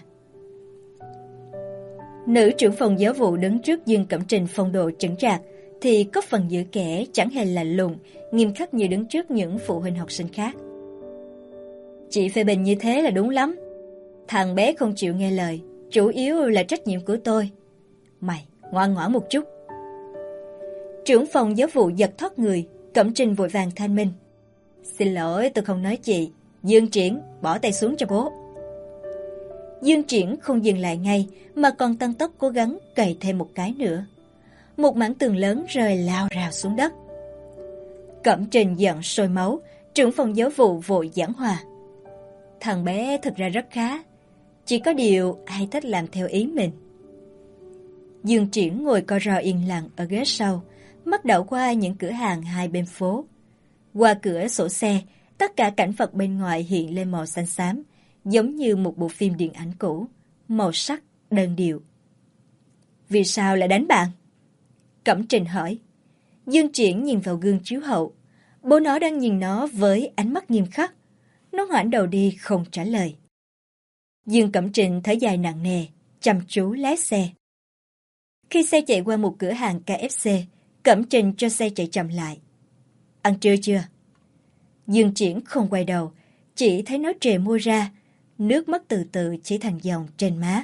Nữ trưởng phòng giáo vụ đứng trước Dương Cẩm Trình phong độ chững chạc thì có phần giữ kẻ chẳng hề lạnh lùng, nghiêm khắc như đứng trước những phụ huynh học sinh khác. Chị phê bình như thế là đúng lắm. Thằng bé không chịu nghe lời, chủ yếu là trách nhiệm của tôi. Mày ngoan ngoãn một chút. Trưởng phòng giáo vụ giật thoát người, Cẩm Trình vội vàng thanh minh. Xin lỗi, tôi không nói chị. Dương Triển, bỏ tay xuống cho bố. Dương Triển không dừng lại ngay mà còn tăng tốc cố gắng cày thêm một cái nữa. Một mảng tường lớn rơi lao rào xuống đất. Cẩm Trình giận sôi máu, trưởng phòng giáo vụ vội giảng hòa. Thằng bé thực ra rất khá, chỉ có điều hay thích làm theo ý mình. Dương Triển ngồi co ro yên lặng ở ghế sau, mắt đảo qua những cửa hàng hai bên phố. Qua cửa sổ xe, tất cả cảnh vật bên ngoài hiện lên màu xanh xám, giống như một bộ phim điện ảnh cũ, màu sắc đơn điệu. Vì sao lại đánh bạn? Cẩm Trình hỏi. Dương Triển nhìn vào gương chiếu hậu. Bố nó đang nhìn nó với ánh mắt nghiêm khắc. Nó ngoảnh đầu đi không trả lời. Dương Cẩm Trình thở dài nặng nề, chăm chú lái xe. Khi xe chạy qua một cửa hàng ca ép xê, Cẩm Trình cho xe chạy chậm lại. Ăn trưa chưa? Dương Triển không quay đầu, chỉ thấy nó trề môi ra, nước mắt từ từ chỉ thành dòng trên má.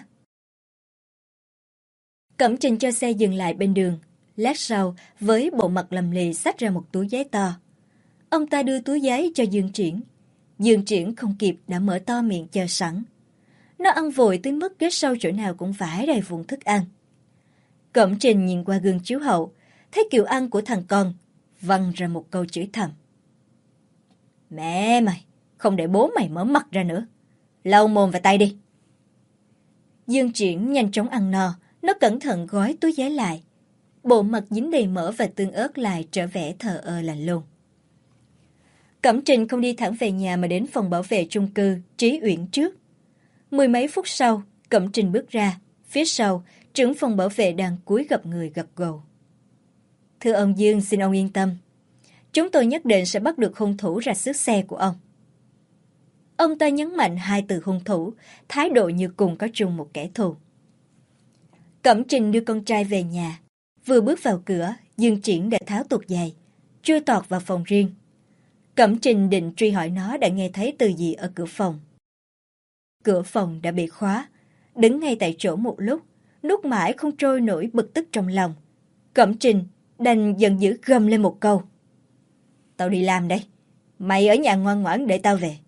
Cẩm Trình cho xe dừng lại bên đường, lát sau với bộ mặt lầm lì xách ra một túi giấy to. Ông ta đưa túi giấy cho Dương Triển. Dương Triển không kịp đã mở to miệng chờ sẵn. Nó ăn vội tới mức ghế sau chỗ nào cũng vãi đầy vụn thức ăn. Cẩm Trình nhìn qua gương chiếu hậu, thấy kiểu ăn của thằng con, văng ra một câu chửi thầm. Mẹ mày, không để bố mày mở mắt ra nữa. Lau mồm và tay đi. Dương Triển nhanh chóng ăn no, nó cẩn thận gói túi giấy lại. Bộ mặt dính đầy mỡ và tương ớt lại trở vẻ thờ ơ lạnh lùng. Cẩm Trình không đi thẳng về nhà mà đến phòng bảo vệ chung cư Trí Uyển trước. Mười mấy phút sau, Cẩm Trình bước ra, phía sau, trưởng phòng bảo vệ đang cúi gập người gật gù. Thưa ông Dương, xin ông yên tâm. Chúng tôi nhất định sẽ bắt được hung thủ ra xước xe của ông. Ông ta nhấn mạnh hai từ hung thủ, thái độ như cùng có chung một kẻ thù. Cẩm Trình đưa con trai về nhà. Vừa bước vào cửa, Dương Triển đã tháo tuột giày, chui tọt vào phòng riêng. Cẩm Trình định truy hỏi nó đã nghe thấy từ gì ở cửa phòng. Cửa phòng đã bị khóa. Đứng ngay tại chỗ một lúc, nuốt mãi không trôi nổi bực tức trong lòng. Cẩm Trình đành giận dữ gầm lên một câu. Tao đi làm đây. Mày ở nhà ngoan ngoãn để tao về.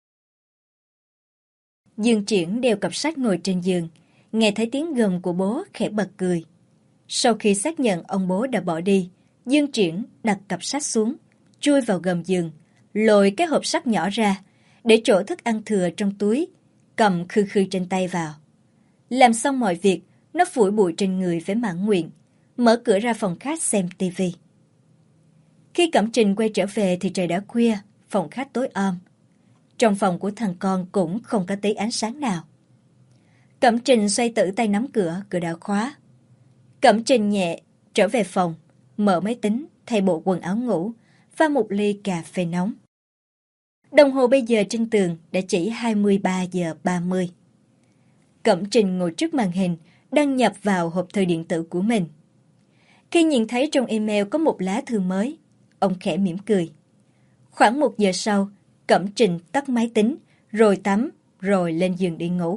Dương Triển đeo cặp sách ngồi trên giường, nghe thấy tiếng gầm của bố khẽ bật cười. Sau khi xác nhận ông bố đã bỏ đi, Dương Triển đặt cặp sách xuống, chui vào gầm giường, lôi cái hộp sắt nhỏ ra, để chỗ thức ăn thừa trong túi, cầm khư khư trên tay vào. Làm xong mọi việc, nó phủi bụi trên người với mãn nguyện, mở cửa ra phòng khách xem tivi. Khi Cẩm Trình quay trở về thì trời đã khuya, phòng khách tối om. Trong phòng của thằng con cũng không có tí ánh sáng nào. Cẩm Trình xoay tử tay nắm cửa, cửa đã khóa. Cẩm Trình nhẹ trở về phòng, mở máy tính, thay bộ quần áo ngủ, pha một ly cà phê nóng. Đồng hồ bây giờ trên tường đã chỉ hai mươi ba giờ ba mươi. Cẩm Trình ngồi trước màn hình, đăng nhập vào hộp thư điện tử của mình. Khi nhìn thấy trong email có một lá thư mới, ông khẽ mỉm cười. Khoảng một giờ sau, Cẩm Trình tắt máy tính, rồi tắm, rồi lên giường đi ngủ.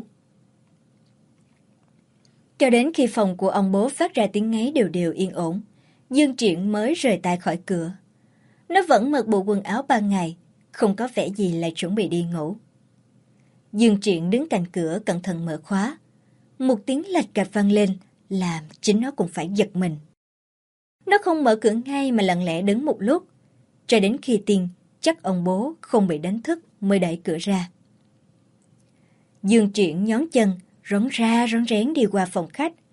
Cho đến khi phòng của ông bố phát ra tiếng ngáy đều đều yên ổn, Dương Triển mới rời tay khỏi cửa. Nó vẫn mặc bộ quần áo ban ngày, không có vẻ gì là chuẩn bị đi ngủ. Dương Triển đứng cạnh cửa cẩn thận mở khóa. Một tiếng lạch cạch vang lên, làm chính nó cũng phải giật mình. Nó không mở cửa ngay mà lặng lẽ đứng một lúc, cho đến khi tin chắc ông bố không bị đánh thức mới đẩy cửa ra. Dương Triển nhón chân, rón ra rón rén đi qua phòng khách,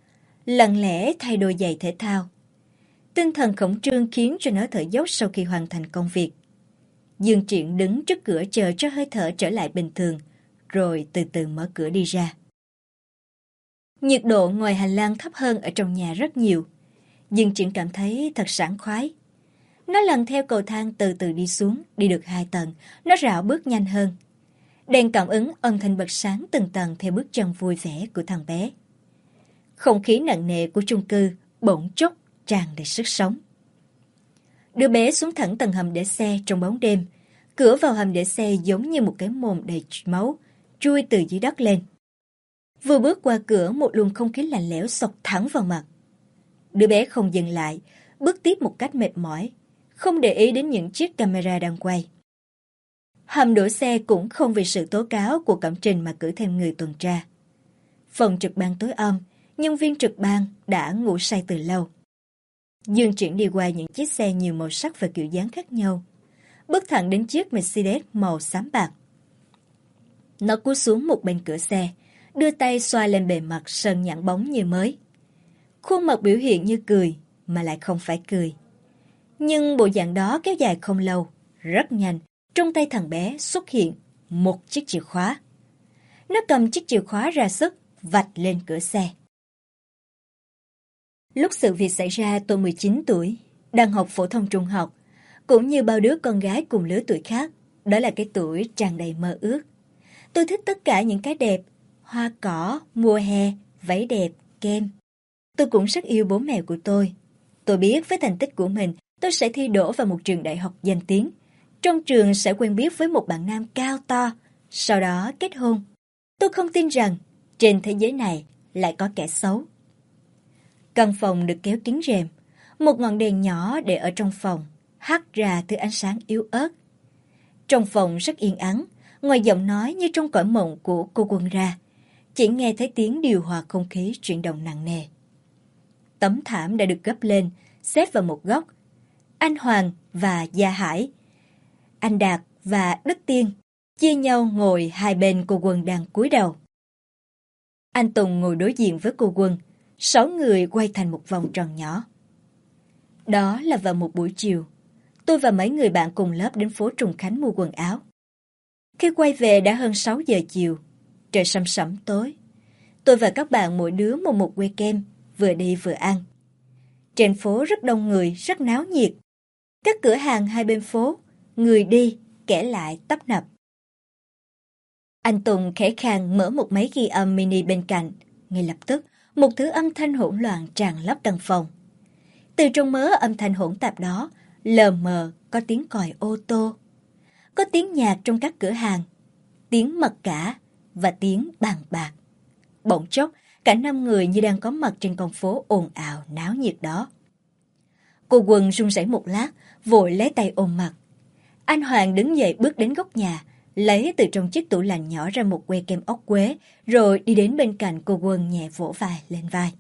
lặng lẽ thay đôi giày thể thao. Tinh thần khẩn trương khiến cho nó thở dốc sau khi hoàn thành công việc. Dương Triển đứng trước cửa chờ cho hơi thở trở lại bình thường, rồi từ từ mở cửa đi ra. Nhiệt độ ngoài hành lang thấp hơn ở trong nhà rất nhiều. Dương Triển cảm thấy thật sảng khoái. Nó lần theo cầu thang từ từ đi xuống, đi được hai tầng, nó rảo bước nhanh hơn. Đèn cảm ứng âm thanh bật sáng từng tầng theo bước chân vui vẻ của thằng bé. Không khí nặng nề của chung cư bỗng chốc tràn đầy sức sống. Đứa bé xuống thẳng tầng hầm để xe trong bóng đêm. Cửa vào hầm để xe giống như một cái mồm đầy máu, chui từ dưới đất lên. Vừa bước qua cửa, một luồng không khí lạnh lẽo xộc thẳng vào mặt. Đứa bé không dừng lại, bước tiếp một cách mệt mỏi, không để ý đến những chiếc camera đang quay. Hầm đổ xe cũng không vì sự tố cáo của Cẩm Trình mà cử thêm người tuần tra. Phòng trực ban tối om, nhân viên trực ban đã ngủ say từ lâu. Dương Triển đi qua những chiếc xe nhiều màu sắc và kiểu dáng khác nhau, bước thẳng đến chiếc Mercedes màu xám bạc. Nó cúi xuống một bên cửa xe, đưa tay xoa lên bề mặt sơn nhẵn bóng như mới. Khuôn mặt biểu hiện như cười, mà lại không phải cười. Nhưng bộ dạng đó kéo dài không lâu, rất nhanh, trong tay thằng bé xuất hiện một chiếc chìa khóa. Nó cầm chiếc chìa khóa ra sức, vạch lên cửa xe. Lúc sự việc xảy ra tôi mười chín tuổi, đang học phổ thông trung học, cũng như bao đứa con gái cùng lứa tuổi khác, đó là cái tuổi tràn đầy mơ ước. Tôi thích tất cả những cái đẹp, hoa cỏ, mùa hè, váy đẹp, kem. Tôi cũng rất yêu bố mẹ của tôi. Tôi biết với thành tích của mình, tôi sẽ thi đỗ vào một trường đại học danh tiếng. Trong trường sẽ quen biết với một bạn nam cao to, sau đó kết hôn. Tôi không tin rằng trên thế giới này lại có kẻ xấu. Căn phòng được kéo kín rèm, một ngọn đèn nhỏ để ở trong phòng, hắt ra thứ ánh sáng yếu ớt. Trong phòng rất yên ắng, ngoài giọng nói như trong cõi mộng của cô Quân ra, chỉ nghe thấy tiếng điều hòa không khí chuyển động nặng nề. Tấm thảm đã được gấp lên, xếp vào một góc. Anh Hoàng và Gia Hải, anh Đạt và Đức Tiên chia nhau ngồi hai bên cô Quân đang cúi đầu. Anh Tùng ngồi đối diện với cô Quân, sáu người quay thành một vòng tròn nhỏ. Đó là vào một buổi chiều, tôi và mấy người bạn cùng lớp đến phố Trùng Khánh mua quần áo. Khi quay về đã hơn sáu giờ chiều, trời sầm sẫm tối. Tôi và các bạn mỗi đứa mua một que kem, vừa đi vừa ăn. Trên phố rất đông người, rất náo nhiệt. Các cửa hàng hai bên phố, người đi, kẻ lại tấp nập. Anh Tùng khẽ khàng mở một máy ghi âm mini bên cạnh. Ngay lập tức, một thứ âm thanh hỗn loạn tràn lấp căn phòng. Từ trong mớ âm thanh hỗn tạp đó, lờ mờ có tiếng còi ô tô. Có tiếng nhạc trong các cửa hàng, tiếng mật cả và tiếng bàn bạc. Bỗng chốc, cả năm người như đang có mặt trên con phố ồn ào náo nhiệt đó. Cô Quân run rẩy một lát, vội lấy tay ôm mặt. Anh Hoàng đứng dậy bước đến góc nhà, lấy từ trong chiếc tủ lạnh nhỏ ra một que kem ốc quế, rồi đi đến bên cạnh cô Quân nhẹ vỗ vai lên vai.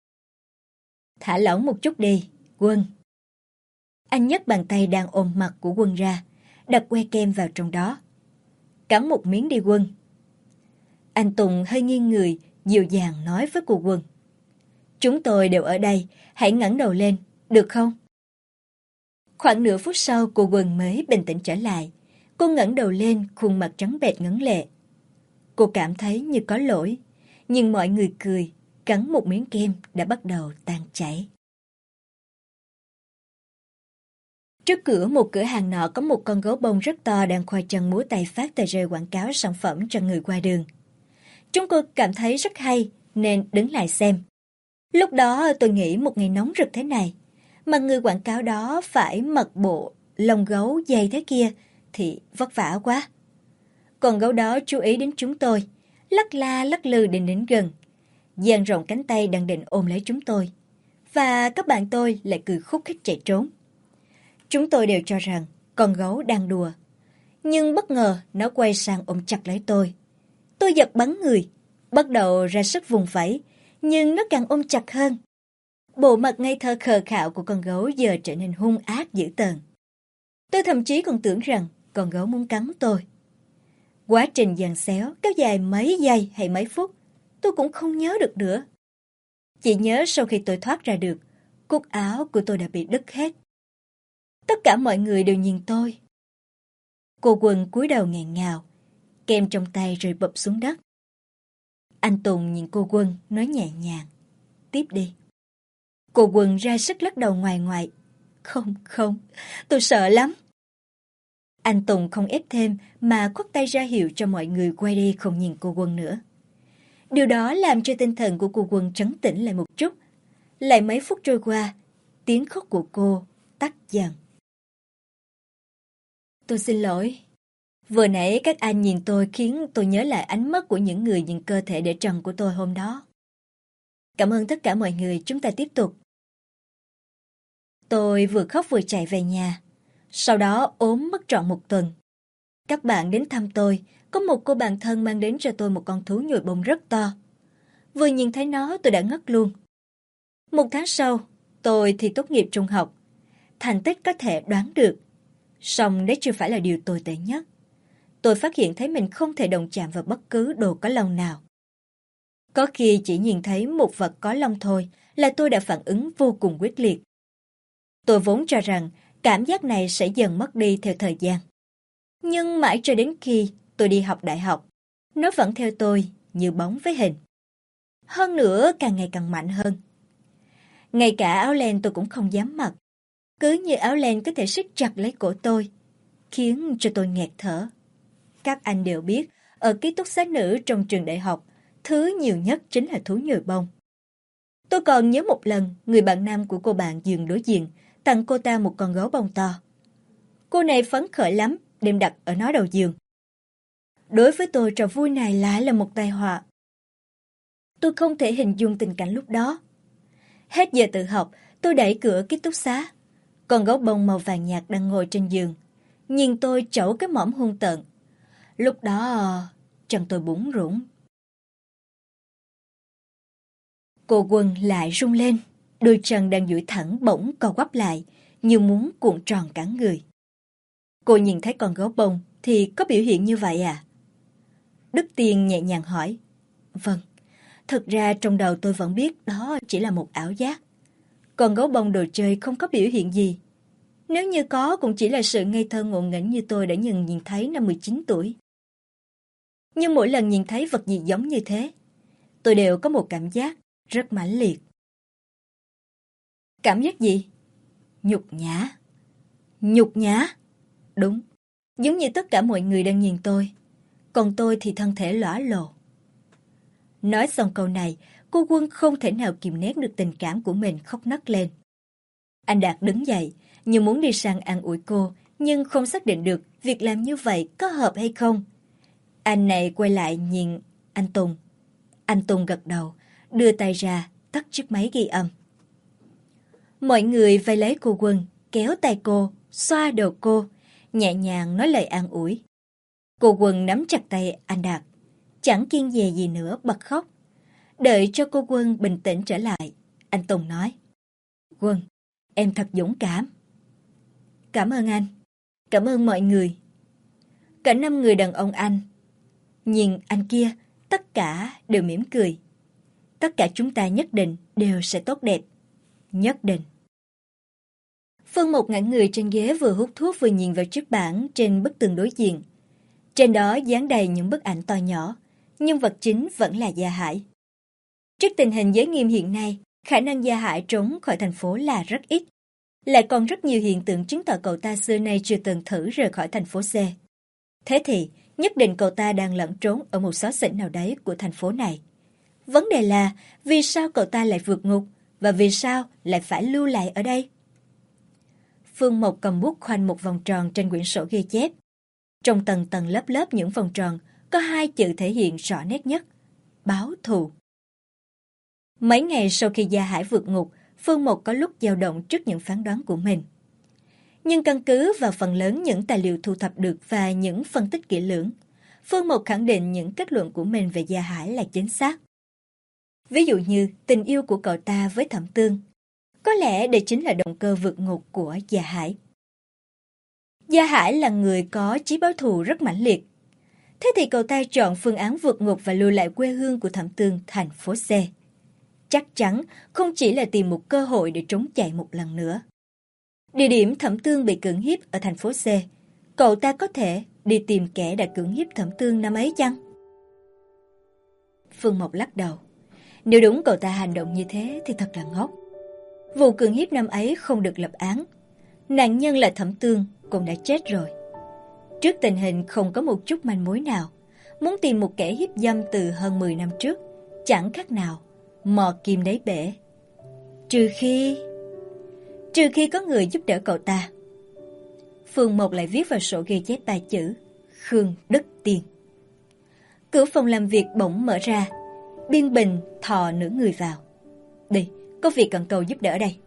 Thả lỏng một chút đi, Quân. Anh nhấc bàn tay đang ôm mặt của Quân ra, đặt que kem vào trong đó. Cắn một miếng đi Quân. Anh Tùng hơi nghiêng người, dịu dàng nói với cô Quân. Chúng tôi đều ở đây, hãy ngẩng đầu lên, được không? Khoảng nửa phút sau cô Quân mới bình tĩnh trở lại. Cô ngẩng đầu lên, khuôn mặt trắng bệch ngấn lệ. Cô cảm thấy như có lỗi, nhưng mọi người cười, cắn một miếng kem đã bắt đầu tan chảy. Trước cửa một cửa hàng nọ có một con gấu bông rất to đang khoai chân múa tay phát tờ rơi quảng cáo sản phẩm cho người qua đường. Chúng tôi cảm thấy rất hay nên đứng lại xem. Lúc đó tôi nghĩ một ngày nóng rực thế này, mà người quảng cáo đó phải mặc bộ lông gấu dày thế kia thì vất vả quá. Con gấu đó chú ý đến chúng tôi, lắc la lắc lư định đến gần, dang rộng cánh tay đang định ôm lấy chúng tôi. Và các bạn tôi lại cười khúc khích chạy trốn. Chúng tôi đều cho rằng con gấu đang đùa. Nhưng bất ngờ nó quay sang ôm chặt lấy tôi. Tôi giật bắn người, bắt đầu ra sức vùng vẫy, nhưng nó càng ôm chặt hơn. Bộ mặt ngây thơ khờ khạo của con gấu giờ trở nên hung ác dữ tợn. Tôi thậm chí còn tưởng rằng con gấu muốn cắn tôi. Quá trình giằng xéo kéo dài mấy giây hay mấy phút, tôi cũng không nhớ được nữa. Chỉ nhớ sau khi tôi thoát ra được, cúc áo của tôi đã bị đứt hết. Tất cả mọi người đều nhìn tôi. Cô Quân cúi đầu nghẹn ngào, kem trong tay rơi bập xuống đất. Anh Tùng nhìn cô Quân, nói nhẹ nhàng, tiếp đi. Cô Quân ra sức lắc đầu ngoài ngoại. Không, không, tôi sợ lắm. Anh Tùng không ép thêm mà khoát tay ra hiệu cho mọi người quay đi không nhìn cô Quân nữa. Điều đó làm cho tinh thần của cô Quân trấn tĩnh lại một chút. Lại mấy phút trôi qua, tiếng khóc của cô tắt dần. Tôi xin lỗi. Vừa nãy các anh nhìn tôi khiến tôi nhớ lại ánh mắt của những người nhìn cơ thể để trần của tôi hôm đó. Cảm ơn tất cả mọi người, chúng ta tiếp tục. Tôi vừa khóc vừa chạy về nhà. Sau đó ốm mất trọn một tuần. Các bạn đến thăm tôi, có một cô bạn thân mang đến cho tôi một con thú nhồi bông rất to. Vừa nhìn thấy nó tôi đã ngất luôn. Một tháng sau, tôi thi tốt nghiệp trung học. Thành tích có thể đoán được. Song đấy chưa phải là điều tồi tệ nhất. Tôi phát hiện thấy mình không thể động chạm vào bất cứ đồ có lông nào. Có khi chỉ nhìn thấy một vật có lông thôi là tôi đã phản ứng vô cùng quyết liệt. Tôi vốn cho rằng cảm giác này sẽ dần mất đi theo thời gian. Nhưng mãi cho đến khi tôi đi học đại học, nó vẫn theo tôi như bóng với hình. Hơn nữa càng ngày càng mạnh hơn. Ngay cả áo len tôi cũng không dám mặc. Cứ như áo len có thể siết chặt lấy cổ tôi, khiến cho tôi nghẹt thở. Các anh đều biết, ở ký túc xá nữ trong trường đại học, thứ nhiều nhất chính là thú nhồi bông. Tôi còn nhớ một lần, người bạn nam của cô bạn giường đối diện tặng cô ta một con gấu bông to. Cô này phấn khởi lắm, đem đặt ở nó đầu giường. Đối với tôi, trò vui này lại là một tai họa. Tôi không thể hình dung tình cảnh lúc đó. Hết giờ tự học, tôi đẩy cửa ký túc xá. Con gấu bông màu vàng nhạt đang ngồi trên giường, nhìn tôi chẩu cái mõm hung tợn. Lúc đó, chân tôi bủn rủn. Cô Quân lại rung lên, đôi chân đang duỗi thẳng bỗng co quắp lại, như muốn cuộn tròn cả người. Cô nhìn thấy con gấu bông thì có biểu hiện như vậy à? Đức Tiên nhẹ nhàng hỏi. Vâng, thực ra trong đầu tôi vẫn biết đó chỉ là một ảo giác. Con gấu bông đồ chơi không có biểu hiện gì. Nếu như có cũng chỉ là sự ngây thơ ngộ nghĩnh như tôi đã từng nhìn thấy năm mười chín tuổi. Nhưng mỗi lần nhìn thấy vật gì giống như thế, tôi đều có một cảm giác rất mãnh liệt. Cảm giác gì? Nhục nhã. Nhục nhã? Đúng, giống như tất cả mọi người đang nhìn tôi. Còn tôi thì thân thể lõa lồ. Nói xong câu này, cô Quân không thể nào kìm nén được tình cảm của mình, khóc nấc lên. Anh Đạt đứng dậy, như muốn đi sang an ủi cô, nhưng không xác định được việc làm như vậy có hợp hay không. Anh này quay lại nhìn anh Tùng. Anh Tùng gật đầu, đưa tay ra, tắt chiếc máy ghi âm. Mọi người vây lấy cô Quân, kéo tay cô, xoa đầu cô, nhẹ nhàng nói lời an ủi. Cô Quân nắm chặt tay anh Đạt, chẳng kiêng dè gì nữa bật khóc. Đợi cho cô Quân bình tĩnh trở lại, anh Tùng nói. Quân, em thật dũng cảm. Cảm ơn anh, cảm ơn mọi người. Cả năm người đàn ông anh. Nhìn anh kia, tất cả đều mỉm cười. Tất cả chúng ta nhất định đều sẽ tốt đẹp. Nhất định. Phương Mộc ngẩn người trên ghế vừa hút thuốc vừa nhìn vào chiếc bảng trên bức tường đối diện. Trên đó dán đầy những bức ảnh to nhỏ, nhưng vật chính vẫn là Gia Hải. Trước tình hình giới nghiêm hiện nay, khả năng Gia Hải trốn khỏi thành phố là rất ít. Lại còn rất nhiều hiện tượng chứng tỏ cậu ta xưa nay chưa từng thử rời khỏi thành phố C. Thế thì, nhất định cậu ta đang lẫn trốn ở một xó xỉnh nào đấy của thành phố này. Vấn đề là, vì sao cậu ta lại vượt ngục, và vì sao lại phải lưu lại ở đây? Phương Mộc cầm bút khoanh một vòng tròn trên quyển sổ ghi chép. Trong tầng tầng lớp lớp những vòng tròn, có hai chữ thể hiện rõ nét nhất. Báo thù. Mấy ngày sau khi Gia Hải vượt ngục, Phương Mộc có lúc dao động trước những phán đoán của mình. Nhưng căn cứ vào phần lớn những tài liệu thu thập được và những phân tích kỹ lưỡng, Phương Mộc khẳng định những kết luận của mình về Gia Hải là chính xác. Ví dụ như tình yêu của cậu ta với Thẩm Tương. Có lẽ đây chính là động cơ vượt ngục của Gia Hải. Gia Hải là người có chí báo thù rất mãnh liệt. Thế thì cậu ta chọn phương án vượt ngục và lưu lại quê hương của Thẩm Tương thành phố C. chắc chắn không chỉ là tìm một cơ hội để trốn chạy một lần nữa. Địa điểm Thẩm Tương bị cưỡng hiếp ở thành phố C, cậu ta có thể đi tìm kẻ đã cưỡng hiếp Thẩm Tương năm ấy chăng? Phương Mộc lắc đầu. Nếu đúng cậu ta hành động như thế thì thật là ngốc. Vụ cưỡng hiếp năm ấy không được lập án. Nạn nhân là Thẩm Tương cũng đã chết rồi. Trước tình hình không có một chút manh mối nào, muốn tìm một kẻ hiếp dâm từ hơn mười năm trước, chẳng khác nào mò kim đáy bể. Trừ khi... Trừ khi có người giúp đỡ cậu ta. Phương Mộc lại viết vào sổ ghi chép ba chữ Khương Đức Tiên. Cửa phòng làm việc bỗng mở ra. Biên Bình thò nửa người vào. Đi, có việc cần cầu giúp đỡ đây.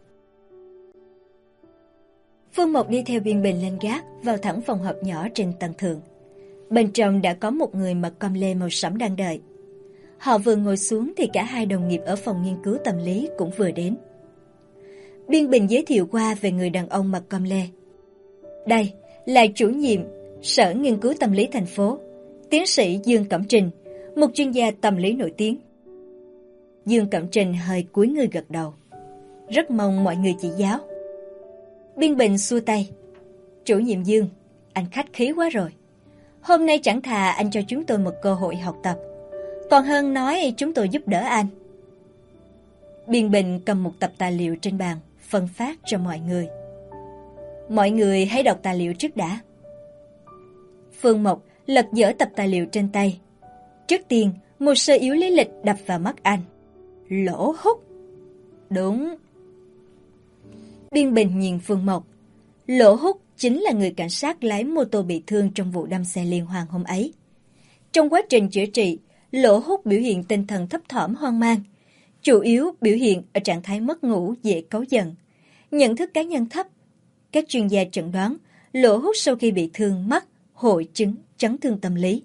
Phương Mộc đi theo Biên Bình lên gác, vào thẳng phòng họp nhỏ trên tầng thượng. Bên trong đã có một người mặc com lê màu sẫm đang đợi. Họ vừa ngồi xuống thì cả hai đồng nghiệp ở phòng nghiên cứu tâm lý cũng vừa đến. Biên Bình giới thiệu qua về người đàn ông mặc com lê. Đây là chủ nhiệm Sở Nghiên cứu Tâm lý thành phố, tiến sĩ Dương Cẩm Trình, một chuyên gia tâm lý nổi tiếng. Dương Cẩm Trình hơi cúi người gật đầu. Rất mong mọi người chỉ giáo. Biên Bình xua tay. Chủ nhiệm Dương, anh khách khí quá rồi. Hôm nay chẳng thà anh cho chúng tôi một cơ hội học tập, còn hơn nói chúng tôi giúp đỡ anh. Biên Bình cầm một tập tài liệu trên bàn, phân phát cho mọi người. Mọi người hãy đọc tài liệu trước đã. Phương Mộc lật dở tập tài liệu trên tay. Trước tiên, một sơ yếu lý lịch đập vào mắt anh. Lỗ Húc. Đúng. Biên Bình nhìn Phương Mộc. Lỗ Húc chính là người cảnh sát lái mô tô bị thương trong vụ đâm xe liên hoàn hôm ấy. Trong quá trình chữa trị, Lỗ Húc biểu hiện tinh thần thấp thỏm hoang mang, chủ yếu biểu hiện ở trạng thái mất ngủ dễ cáu giận, nhận thức cá nhân thấp. Các chuyên gia chẩn đoán Lỗ Húc sau khi bị thương mắc hội chứng chấn thương tâm lý.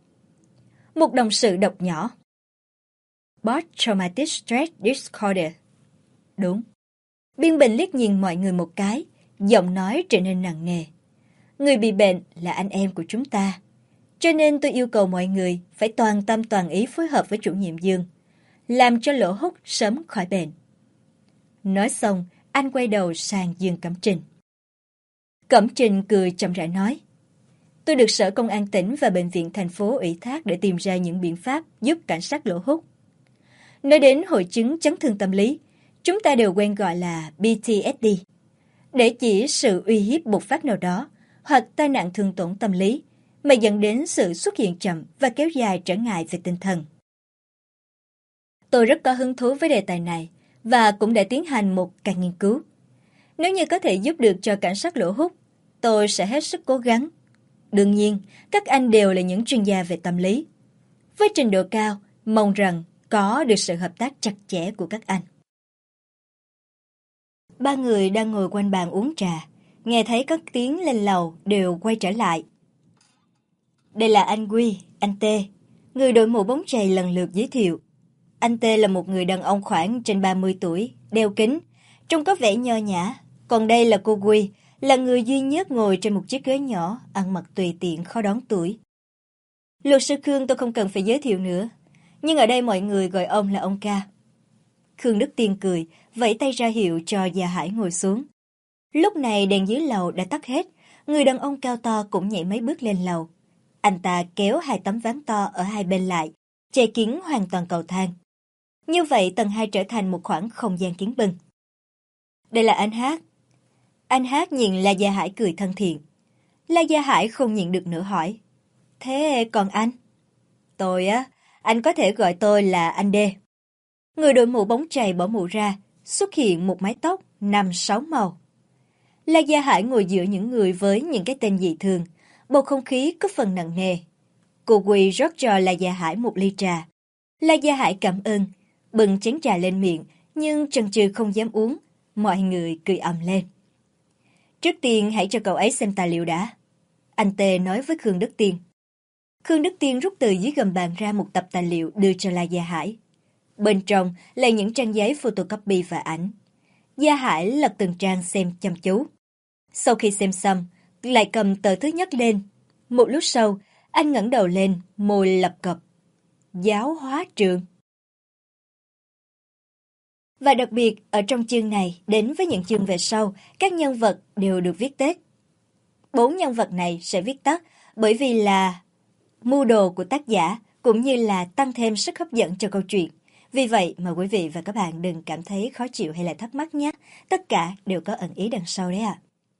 Một đồng sự đọc nhỏ. Post-traumatic stress disorder. Đúng. Biên Bình liếc nhìn mọi người một cái, giọng nói trở nên nặng nề. Người bị bệnh là anh em của chúng ta, cho nên tôi yêu cầu mọi người phải toàn tâm toàn ý phối hợp với chủ nhiệm Dương, làm cho Lỗ Húc sớm khỏi bệnh. Nói xong, anh quay đầu sang Dương Cẩm Trình. Cẩm Trình cười chậm rãi nói, tôi được Sở Công an tỉnh và Bệnh viện thành phố ủy thác để tìm ra những biện pháp giúp cảnh sát Lỗ Húc. Nói đến hội chứng chấn thương tâm lý, chúng ta đều quen gọi là pê tê ét đê, để chỉ sự uy hiếp bộc phát nào đó hoặc tai nạn thương tổn tâm lý mà dẫn đến sự xuất hiện chậm và kéo dài trở ngại về tinh thần. Tôi rất có hứng thú với đề tài này và cũng đã tiến hành một ca nghiên cứu. Nếu như có thể giúp được cho cảnh sát Lỗ Húc, tôi sẽ hết sức cố gắng. Đương nhiên, các anh đều là những chuyên gia về tâm lý. Với trình độ cao, mong rằng có được sự hợp tác chặt chẽ của các anh. Ba người đang ngồi quanh bàn uống trà, nghe thấy các tiếng lên lầu đều quay trở lại. Đây là anh Quy, anh Tê, người đội mũ bóng chày lần lượt giới thiệu. Anh Tê là một người đàn ông khoảng trên ba mươi tuổi, đeo kính, trông có vẻ nho nhã. Còn đây là cô Quy, là người duy nhất ngồi trên một chiếc ghế nhỏ, ăn mặc tùy tiện khó đoán tuổi. Luật sư Khương tôi không cần phải giới thiệu nữa, nhưng ở đây mọi người gọi ông là ông ca. Khương Đức Tiên cười, vẫy tay ra hiệu cho Gia Hải ngồi xuống. Lúc này đèn dưới lầu đã tắt hết, người đàn ông cao to cũng nhảy mấy bước lên lầu. Anh ta kéo hai tấm ván to ở hai bên lại, che kín hoàn toàn cầu thang. Như vậy tầng hai trở thành một khoảng không gian kín bưng. Đây là anh Hát. Anh Hát nhìn La Gia Hải cười thân thiện. La Gia Hải không nhịn được nữa hỏi. Thế còn anh? Tôi á, anh có thể gọi tôi là anh Đê. Người đội mũ bóng chày bỏ mũ ra, xuất hiện một mái tóc năm sáu màu. La Gia Hải ngồi giữa những người với những cái tên dị thường, bầu không khí có phần nặng nề. Cô Quy rót cho La Gia Hải một ly trà. La Gia Hải cảm ơn, bưng chén trà lên miệng, nhưng chần chừ không dám uống. Mọi người cười ầm lên. Trước tiên hãy cho cậu ấy xem tài liệu đã. Anh Tê nói với Khương Đức Tiên. Khương Đức Tiên rút từ dưới gầm bàn ra một tập tài liệu đưa cho La Gia Hải. Bên trong là những trang giấy photocopy và ảnh. Gia Hải lật từng trang xem chăm chú. Sau khi xem xong, lại cầm tờ thứ nhất lên. Một lúc sau, anh ngẩng đầu lên, môi lập cập. Giáo hóa trường. Và đặc biệt, ở trong chương này, đến với những chương về sau, các nhân vật đều được viết tắt. Bốn nhân vật này sẽ viết tắt bởi vì là mưu đồ của tác giả, cũng như là tăng thêm sức hấp dẫn cho câu chuyện. Vì vậy mà quý vị và các bạn đừng cảm thấy khó chịu hay là thắc mắc nhé. Tất cả đều có ẩn ý đằng sau đấy ạ.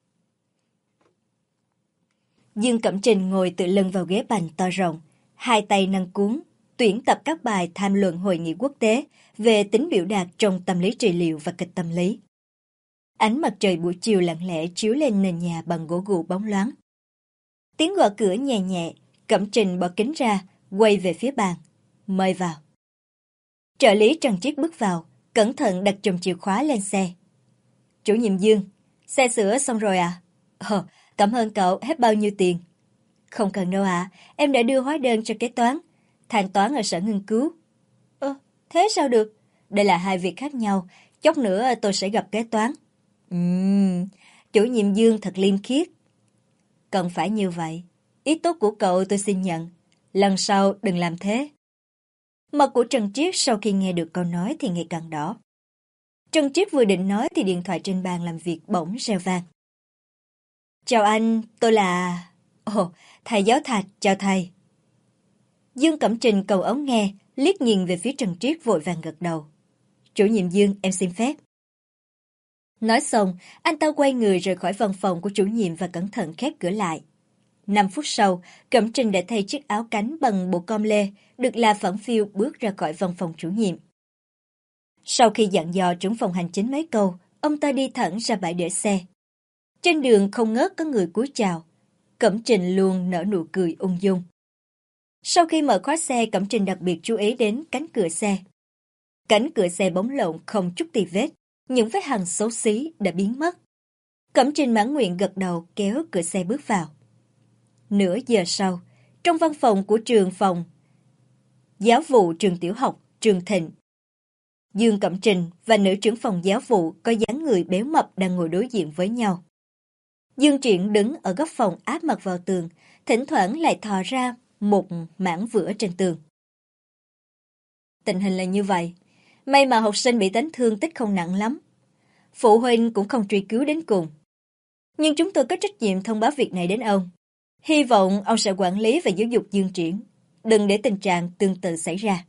Dương Cẩm Trình ngồi tựa lưng vào ghế bành to rộng, hai tay nâng cuốn, tuyển tập các bài tham luận hội nghị quốc tế về tính biểu đạt trong tâm lý trị liệu và kịch tâm lý. Ánh mặt trời buổi chiều lặng lẽ chiếu lên nền nhà bằng gỗ gù bóng loáng. Tiếng gõ cửa nhẹ nhẹ, Cẩm Trình bỏ kính ra, quay về phía bàn. Mời vào. Trợ lý Trần Triết bước vào, cẩn thận đặt chùm chìa khóa lên xe. Chủ nhiệm Dương, xe sửa xong rồi à? Ồ, cảm ơn cậu, hết bao nhiêu tiền? Không cần đâu ạ, à, em đã đưa hóa đơn cho kế toán. Thanh toán ở sở nghiên cứu. Ơ, thế sao được? Đây là hai việc khác nhau, chốc nữa tôi sẽ gặp kế toán. Ừm, chủ nhiệm Dương thật liêm khiết. Cần phải như vậy. Ý tốt của cậu tôi xin nhận. Lần sau đừng làm thế. Mặt của Trần Triết sau khi nghe được câu nói thì ngày càng đỏ. Trần Triết vừa định nói thì điện thoại trên bàn làm việc bỗng reo vang. Chào anh, tôi là... Ồ, thầy giáo Thạch, chào thầy. Dương Cẩm Trình cầu ống nghe, liếc nhìn về phía Trần Triết vội vàng gật đầu. Chủ nhiệm Dương, em xin phép. Nói xong, anh ta quay người rời khỏi văn phòng của chủ nhiệm và cẩn thận khép cửa lại. Năm phút sau, Cẩm Trình đã thay chiếc áo cánh bằng bộ com lê, được là phẳng phiu bước ra khỏi văn phòng chủ nhiệm. Sau khi dặn dò trưởng phòng hành chính mấy câu, ông ta đi thẳng ra bãi để xe. Trên đường không ngớt có người cúi chào. Cẩm Trình luôn nở nụ cười ung dung. Sau khi mở khóa xe, Cẩm Trình đặc biệt chú ý đến cánh cửa xe. Cánh cửa xe bóng lộn không chút tì vết, những vết hằn xấu xí đã biến mất. Cẩm Trình mãn nguyện gật đầu kéo cửa xe bước vào. Nửa giờ sau, trong văn phòng của trường phòng giáo vụ trường tiểu học Trường Thịnh, Dương Cẩm Trình và nữ trưởng phòng giáo vụ có dáng người béo mập đang ngồi đối diện với nhau. Dương Triển đứng ở góc phòng áp mặt vào tường, thỉnh thoảng lại thò ra một mảng vữa trên tường. Tình hình là như vậy. May mà học sinh bị đánh thương tích không nặng lắm. Phụ huynh cũng không truy cứu đến cùng. Nhưng chúng tôi có trách nhiệm thông báo việc này đến ông. Hy vọng ông sẽ quản lý và giáo dục Dương Triển. Đừng để tình trạng tương tự xảy ra.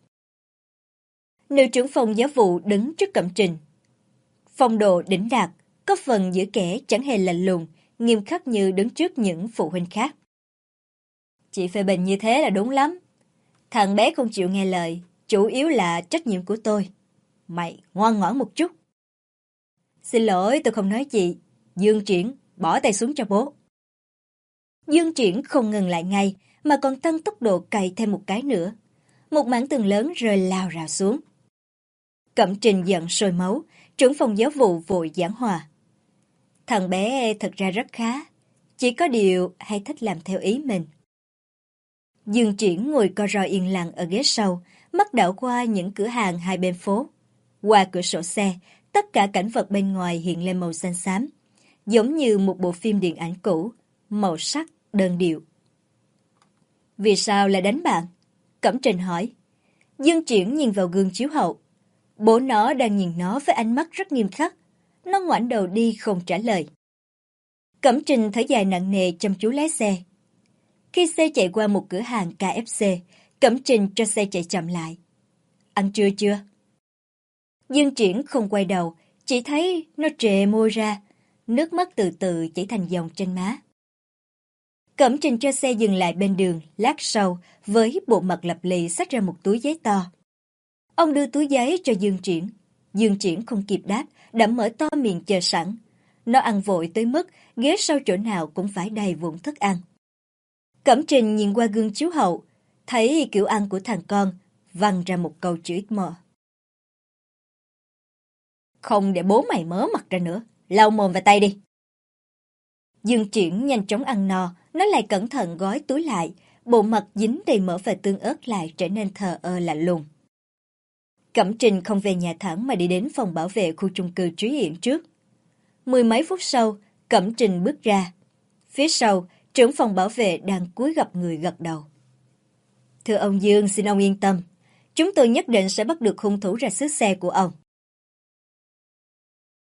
Nữ trưởng phòng giáo vụ đứng trước Cẩm Trình. Phong độ đỉnh đạt, có phần giữa kẻ chẳng hề lạnh lùng, nghiêm khắc như đứng trước những phụ huynh khác. Chị phê bình như thế là đúng lắm. Thằng bé không chịu nghe lời, chủ yếu là trách nhiệm của tôi. Mày ngoan ngoãn một chút. Xin lỗi, tôi không nói chị. Dương Triển, bỏ tay xuống cho bố. Dương Triển không ngừng lại ngay, mà còn tăng tốc độ cày thêm một cái nữa. Một mảng tường lớn rơi lao rào xuống. Cẩm Trình giận sôi máu, trưởng phòng giáo vụ vội giảng hòa. Thằng bé thật ra rất khá, chỉ có điều hay thích làm theo ý mình. Dương Triển ngồi co ro yên lặng ở ghế sau, mắt đảo qua những cửa hàng hai bên phố. Qua cửa sổ xe, tất cả cảnh vật bên ngoài hiện lên màu xanh xám, giống như một bộ phim điện ảnh cũ, màu sắc đơn điệu. Vì sao lại đánh bạn? Cẩm Trình hỏi. Dương Triển nhìn vào gương chiếu hậu. Bố nó đang nhìn nó với ánh mắt rất nghiêm khắc. Nó ngoảnh đầu đi không trả lời. Cẩm Trình thở dài nặng nề chăm chú lái xe. Khi xe chạy qua một cửa hàng ca ép xê, Cẩm Trình cho xe chạy chậm lại. Ăn trưa chưa? Dương Triển không quay đầu, chỉ thấy nó trề môi ra, nước mắt từ từ chảy thành dòng trên má. Cẩm Trình cho xe dừng lại bên đường, lát sau, với bộ mặt lập lì xách ra một túi giấy to. Ông đưa túi giấy cho Dương Triển. Dương Triển không kịp đáp, đã mở to miệng chờ sẵn. Nó ăn vội tới mức ghế sau chỗ nào cũng phải đầy vụn thức ăn. Cẩm Trình nhìn qua gương chiếu hậu, thấy kiểu ăn của thằng con, văng ra một câu chửi mờ. Không để bố mày mớ mặt ra nữa, lau mồm và tay đi. Dương Triển nhanh chóng ăn no, nó lại cẩn thận gói túi lại, bộ mặt dính đầy mỡ và tương ớt lại trở nên thờ ơ lạnh lùng. Cẩm Trình không về nhà thẳng mà đi đến phòng bảo vệ khu chung cư Trí Hiển trước. Mười mấy phút sau, Cẩm Trình bước ra. Phía sau, trưởng phòng bảo vệ đang cúi gập người gật đầu. Thưa ông Dương, xin ông yên tâm. Chúng tôi nhất định sẽ bắt được hung thủ ra xứ xe của ông.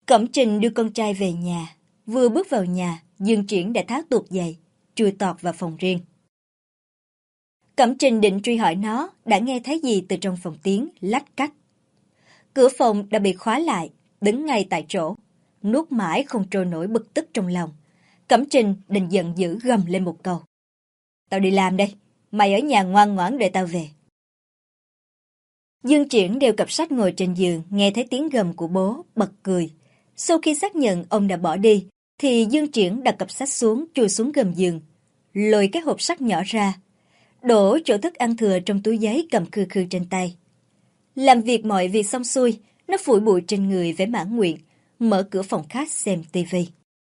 Cẩm Trình đưa con trai về nhà. Vừa bước vào nhà, Dương Triển đã tháo tuột giày, chui tọt vào phòng riêng. Cẩm Trình định truy hỏi nó đã nghe thấy gì từ trong phòng tiếng lách cách. Cửa phòng đã bị khóa lại, đứng ngay tại chỗ, nuốt mãi không trôi nổi bực tức trong lòng. Cẩm Trình đành giận dữ gầm lên một câu. Tao đi làm đây, mày ở nhà ngoan ngoãn đợi tao về. Dương Triển đeo cặp sách ngồi trên giường, nghe thấy tiếng gầm của bố, bật cười. Sau khi xác nhận ông đã bỏ đi, thì Dương Triển đặt cặp sách xuống, chui xuống gầm giường, lôi cái hộp sắt nhỏ ra, đổ chỗ thức ăn thừa trong túi giấy cầm khư khư trên tay. Làm việc mọi việc xong xuôi, nó phủi bụi trên người vẻ mãn nguyện, mở cửa phòng khách xem tivi.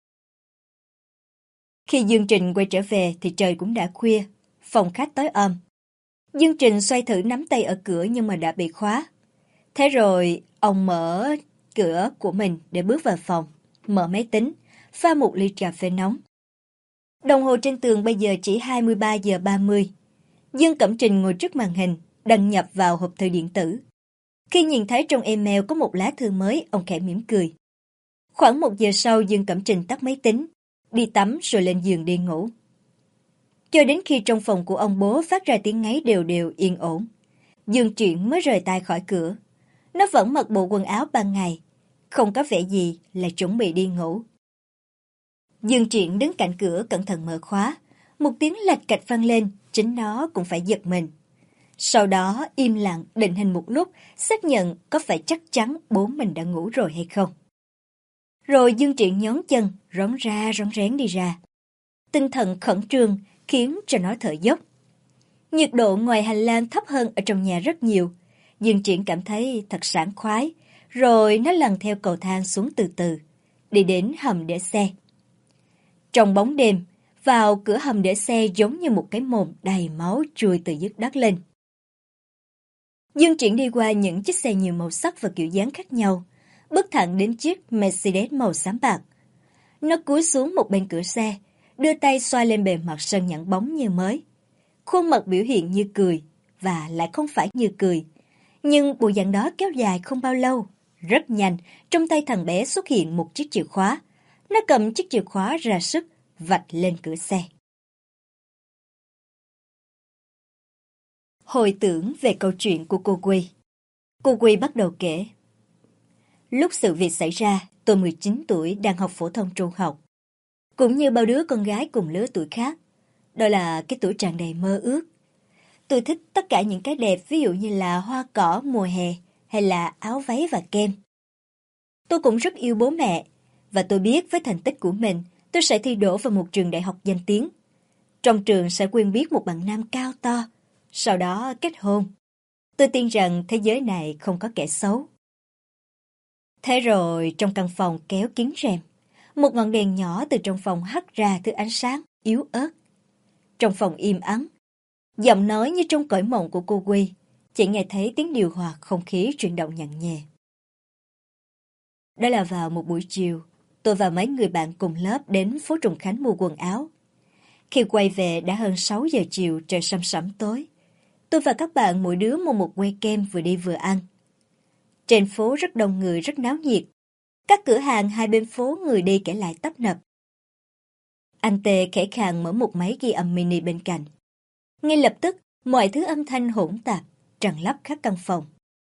Khi Dương Trình quay trở về thì trời cũng đã khuya, phòng khách tối om. Dương Trình xoay thử nắm tay ở cửa nhưng mà đã bị khóa. Thế rồi ông mở cửa của mình để bước vào phòng, mở máy tính, pha một ly cà phê nóng. Đồng hồ trên tường bây giờ chỉ hai mươi ba giờ ba mươi. Dương Cẩm Trình ngồi trước màn hình, đăng nhập vào hộp thư điện tử. Khi nhìn thấy trong email có một lá thư mới, ông khẽ mỉm cười. Khoảng một giờ sau, Dương Cẩm Trình tắt máy tính, đi tắm rồi lên giường đi ngủ. Cho đến khi trong phòng của ông bố phát ra tiếng ngáy đều đều yên ổn, Dương Triển mới rời tay khỏi cửa. Nó vẫn mặc bộ quần áo ban ngày, không có vẻ gì là chuẩn bị đi ngủ. Dương Triển đứng cạnh cửa cẩn thận mở khóa, một tiếng lạch cạch vang lên, chính nó cũng phải giật mình. Sau đó im lặng định hình một lúc, xác nhận có phải chắc chắn bố mình đã ngủ rồi hay không. Rồi Dương Triển nhón chân, rón ra rón rén đi ra. Tinh thần khẩn trương khiến cho nó thở dốc. Nhiệt độ ngoài hành lang thấp hơn ở trong nhà rất nhiều. Dương Triển cảm thấy thật sảng khoái, rồi nó lần theo cầu thang xuống từ từ, đi đến hầm để xe. Trong bóng đêm, vào cửa hầm để xe giống như một cái mồm đầy máu chui từ dưới đất lên. Dương Triển đi qua những chiếc xe nhiều màu sắc và kiểu dáng khác nhau, bước thẳng đến chiếc Mercedes màu xám bạc. Nó cúi xuống một bên cửa xe, đưa tay xoa lên bề mặt sơn nhẵn bóng như mới. Khuôn mặt biểu hiện như cười, và lại không phải như cười. Nhưng bộ dạng đó kéo dài không bao lâu. Rất nhanh, trong tay thằng bé xuất hiện một chiếc chìa khóa. Nó cầm chiếc chìa khóa ra sức, vạch lên cửa xe. Hồi tưởng về câu chuyện của cô Quy. Cô Quy bắt đầu kể. Lúc sự việc xảy ra, tôi mười chín tuổi đang học phổ thông trung học. Cũng như bao đứa con gái cùng lứa tuổi khác. Đó là cái tuổi tràn đầy mơ ước. Tôi thích tất cả những cái đẹp, ví dụ như là hoa cỏ mùa hè hay là áo váy và kem. Tôi cũng rất yêu bố mẹ, và tôi biết với thành tích của mình, tôi sẽ thi đỗ vào một trường đại học danh tiếng. Trong trường sẽ quen biết một bạn nam cao to, sau đó kết hôn. Tôi tin rằng thế giới này không có kẻ xấu. Thế rồi trong căn phòng kéo kín rèm, một ngọn đèn nhỏ từ trong phòng hắt ra thứ ánh sáng yếu ớt. Trong phòng im ắng, giọng nói như trong cõi mộng của cô Quy, chỉ nghe thấy tiếng điều hòa không khí chuyển động nhẹ nhẹ. Đó là vào một buổi chiều, tôi và mấy người bạn cùng lớp đến phố Trùng Khánh mua quần áo. Khi quay về đã hơn sáu giờ chiều, trời săm sẩm tối. Tôi và các bạn mỗi đứa mua một que kem vừa đi vừa ăn. Trên phố rất đông người, rất náo nhiệt. Các cửa hàng hai bên phố người đi kẻ lại tấp nập. Anh Tê khẽ khàng mở một máy ghi âm mini bên cạnh. Ngay lập tức, mọi thứ âm thanh hỗn tạp, tràn lấp khắp căn phòng.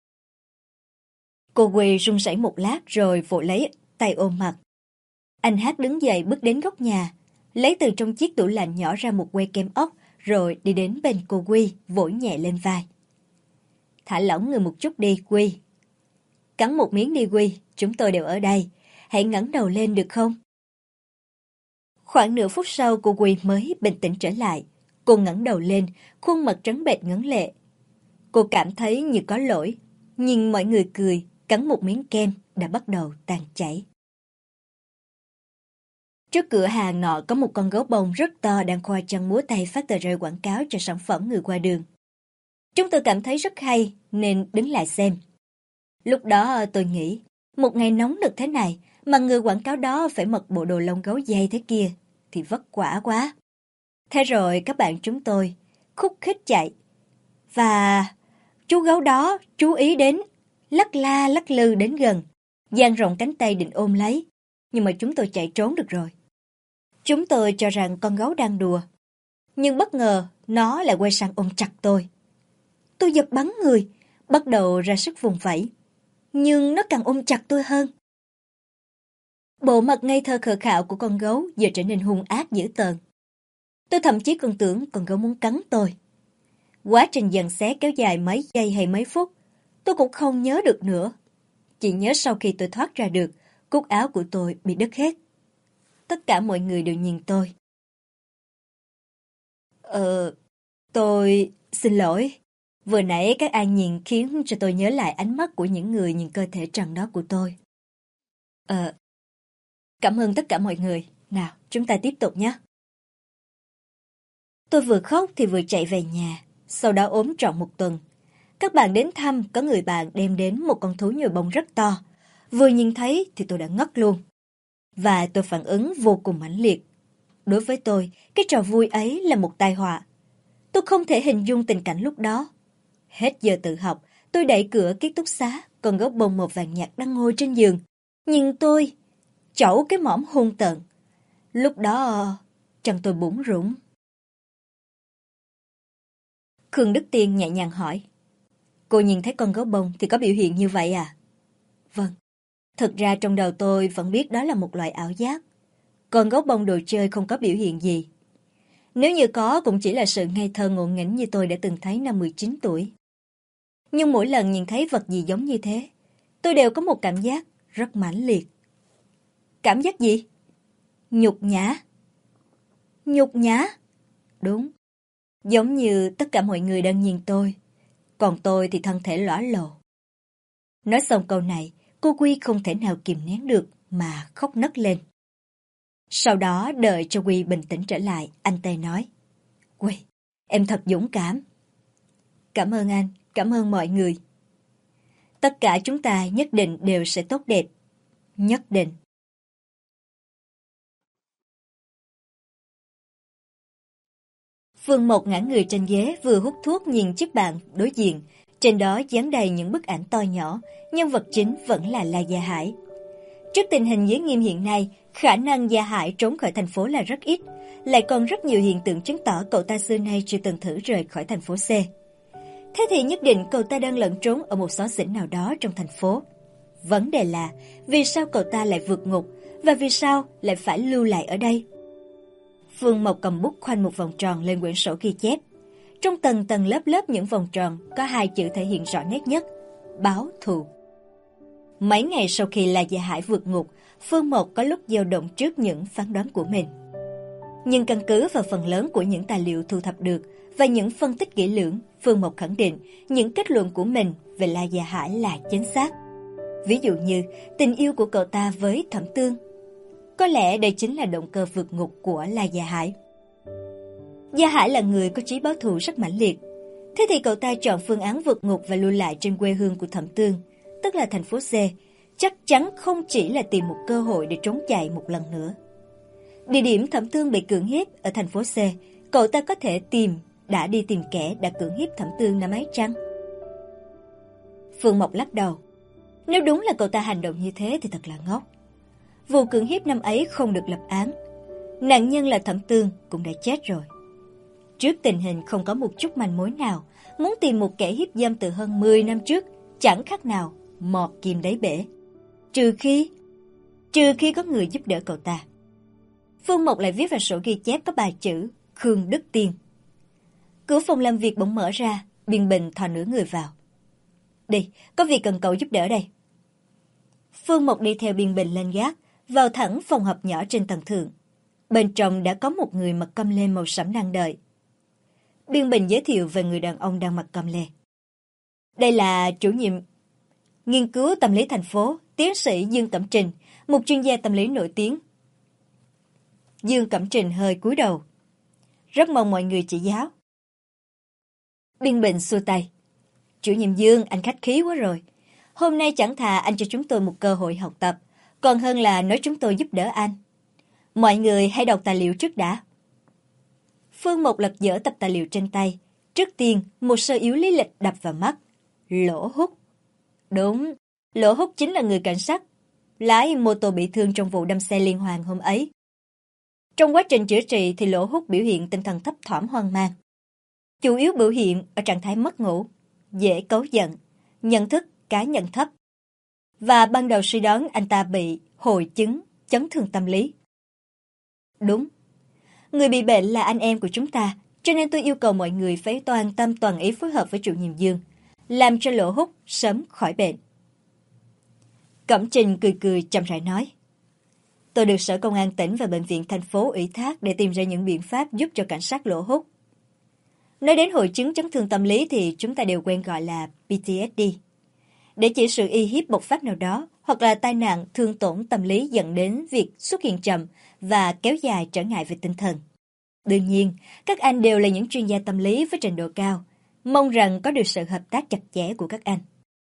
Cô Quy run rẩy một lát rồi vội lấy tay ôm mặt. Anh Hát đứng dậy bước đến góc nhà, lấy từ trong chiếc tủ lạnh nhỏ ra một que kem ốc, rồi đi đến bên cô Quy, vỗ nhẹ lên vai. Thả lỏng người một chút đi, Quy. Cắn một miếng đi Quy, chúng tôi đều ở đây. Hãy ngẩng đầu lên được không? Khoảng nửa phút sau cô Quy mới bình tĩnh trở lại. Cô ngẩng đầu lên, khuôn mặt trắng bệch ngấn lệ. Cô cảm thấy như có lỗi. Nhìn mọi người cười, cắn một miếng kem đã bắt đầu tan chảy. Trước cửa hàng nọ có một con gấu bông rất to đang khoa chân múa tay phát tờ rơi quảng cáo cho sản phẩm người qua đường. Chúng tôi cảm thấy rất hay nên đứng lại xem. Lúc đó tôi nghĩ, một ngày nóng nực thế này mà người quảng cáo đó phải mặc bộ đồ lông gấu dây thế kia thì vất vả quá. Thế rồi các bạn chúng tôi khúc khích chạy. Và chú gấu đó chú ý đến, lắc la lắc lư đến gần. dang rộng cánh tay định ôm lấy, nhưng mà chúng tôi chạy trốn được rồi. Chúng tôi cho rằng con gấu đang đùa, nhưng bất ngờ nó lại quay sang ôm chặt tôi. Tôi giật bắn người, bắt đầu ra sức vùng vẫy, nhưng nó càng ôm chặt tôi hơn. Bộ mặt ngây thơ khờ khạo của con gấu giờ trở nên hung ác dữ tợn. Tôi thậm chí còn tưởng con gấu muốn cắn tôi. Quá trình giằng xé kéo dài mấy giây hay mấy phút, tôi cũng không nhớ được nữa. Chỉ nhớ sau khi tôi thoát ra được, cúc áo của tôi bị đứt hết. Tất cả mọi người đều nhìn tôi. Ờ, tôi xin lỗi. Vừa nãy các an nhìn khiến cho tôi nhớ lại ánh mắt của những người nhìn cơ thể trần đó của tôi. Ờ, cảm ơn tất cả mọi người. Nào, chúng ta tiếp tục nhé. Tôi vừa khóc thì vừa chạy về nhà, sau đó ốm trọn một tuần. Các bạn đến thăm, có người bạn đem đến một con thú nhồi bông rất to. Vừa nhìn thấy thì tôi đã ngất luôn. Và tôi phản ứng vô cùng mãnh liệt. Đối với tôi, cái trò vui ấy là một tai họa. Tôi không thể hình dung tình cảnh lúc đó. Hết giờ tự học, tôi đẩy cửa ký túc xá, con gấu bông màu vàng nhạt đang ngồi trên giường. Nhìn tôi, chẩu cái mõm hung tợn. Lúc đó, chân tôi bủn rủn. Khương Đức Tiên nhẹ nhàng hỏi. Cô nhìn thấy con gấu bông thì có biểu hiện như vậy à? Vâng. Thực ra trong đầu tôi vẫn biết đó là một loại ảo giác. Con gấu bông đồ chơi không có biểu hiện gì. Nếu như có cũng chỉ là sự ngây thơ ngộ nghĩnh như tôi đã từng thấy năm mười chín tuổi. Nhưng mỗi lần nhìn thấy vật gì giống như thế, tôi đều có một cảm giác rất mãnh liệt. Cảm giác gì? Nhục nhã. Nhục nhã? Đúng. Giống như tất cả mọi người đang nhìn tôi, còn tôi thì thân thể lõa lồ. Nói xong câu này, cô Quy không thể nào kìm nén được mà khóc nấc lên. Sau đó đợi cho Quy bình tĩnh trở lại, anh Tê nói. Quy, em thật dũng cảm. Cảm ơn anh, cảm ơn mọi người. Tất cả chúng ta nhất định đều sẽ tốt đẹp. Nhất định. Phương Mộc ngã người trên ghế vừa hút thuốc nhìn chiếc bàn đối diện. Trên đó dán đầy những bức ảnh to nhỏ, nhân vật chính vẫn là La Gia Hải. Trước tình hình giới nghiêm hiện nay, khả năng Gia Hải trốn khỏi thành phố là rất ít, lại còn rất nhiều hiện tượng chứng tỏ cậu ta xưa nay chưa từng thử rời khỏi thành phố C. Thế thì nhất định cậu ta đang lẫn trốn ở một xó xỉnh nào đó trong thành phố. Vấn đề là, vì sao cậu ta lại vượt ngục, và vì sao lại phải lưu lại ở đây? Phương Mộc cầm bút khoanh một vòng tròn lên quyển sổ ghi chép. Trong tầng tầng lớp lớp những vòng tròn có hai chữ thể hiện rõ nét nhất: báo thù. Mấy ngày sau khi La Gia Hải vượt ngục, Phương Mộc có lúc dao động trước những phán đoán của mình. Nhưng căn cứ vào phần lớn của những tài liệu thu thập được và những phân tích kỹ lưỡng, Phương Mộc khẳng định những kết luận của mình về La Gia Hải là chính xác. Ví dụ như tình yêu của cậu ta với Thẩm Tương. Có lẽ đây chính là động cơ vượt ngục của La Gia Hải. Gia Hải là người có trí báo thù rất mãnh liệt. Thế thì cậu ta chọn phương án vượt ngục và lưu lại trên quê hương của Thẩm Tương, tức là thành phố C, chắc chắn không chỉ là tìm một cơ hội để trốn chạy một lần nữa. Địa điểm Thẩm Tương bị cưỡng hiếp ở thành phố C, cậu ta có thể tìm, đã đi tìm kẻ đã cưỡng hiếp Thẩm Tương năm ấy chăng? Phương Mộc lắc đầu. Nếu đúng là cậu ta hành động như thế thì thật là ngốc. Vụ cưỡng hiếp năm ấy không được lập án. Nạn nhân là Thẩm Tương cũng đã chết rồi. Trước tình hình không có một chút manh mối nào, muốn tìm một kẻ hiếp dâm từ hơn mười năm trước, chẳng khác nào mò kim đáy bể. Trừ khi, trừ khi có người giúp đỡ cậu ta. Phương Mộc lại viết vào sổ ghi chép có ba chữ Khương Đức Tiên. Cửa phòng làm việc bỗng mở ra, Biên Bình thò nửa người vào. Đi, có việc cần cậu giúp đỡ đây. Phương Mộc đi theo Biên Bình lên gác, vào thẳng phòng họp nhỏ trên tầng thượng. Bên trong đã có một người mặc căm lê màu sẫm đang đợi. Biên Bình giới thiệu về người đàn ông đang mặc căm lê. Đây là chủ nhiệm nghiên cứu tâm lý thành phố, tiến sĩ Dương Cẩm Trình, một chuyên gia tâm lý nổi tiếng. Dương Cẩm Trình hơi cúi đầu. Rất mong mọi người chỉ giáo. Biên Bình xua tay. Chủ nhiệm Dương, anh khách khí quá rồi. Hôm nay chẳng thà anh cho chúng tôi một cơ hội học tập, còn hơn là nói chúng tôi giúp đỡ anh. Mọi người hãy đọc tài liệu trước đã. Phương Mộc lật dở tập tài liệu trên tay. Trước tiên, một sơ yếu lý lịch đập vào mắt. Lỗ Húc. Đúng, Lỗ Húc chính là người cảnh sát lái mô tô bị thương trong vụ đâm xe liên hoàn hôm ấy. Trong quá trình chữa trị thì Lỗ Húc biểu hiện tinh thần thấp thỏm hoang mang. Chủ yếu biểu hiện ở trạng thái mất ngủ, dễ cáu giận, nhận thức cá nhân thấp. Và ban đầu suy đoán anh ta bị hội chứng chấn thương tâm lý. Đúng, người bị bệnh là anh em của chúng ta, cho nên tôi yêu cầu mọi người phải toàn tâm toàn ý phối hợp với chủ nhiệm Dương, làm cho Lỗ Húc sớm khỏi bệnh. Cẩm Trình cười cười chậm rãi nói. Tôi được Sở Công an tỉnh và Bệnh viện thành phố ủy thác để tìm ra những biện pháp giúp cho cảnh sát Lỗ Húc. Nói đến hội chứng chấn thương tâm lý thì chúng ta đều quen gọi là pê tê ét đê. Để chỉ sự y hiếp bộc phát nào đó hoặc là tai nạn thương tổn tâm lý dẫn đến việc xuất hiện chậm và kéo dài trở ngại về tinh thần. Đương nhiên, các anh đều là những chuyên gia tâm lý với trình độ cao, mong rằng có được sự hợp tác chặt chẽ của các anh.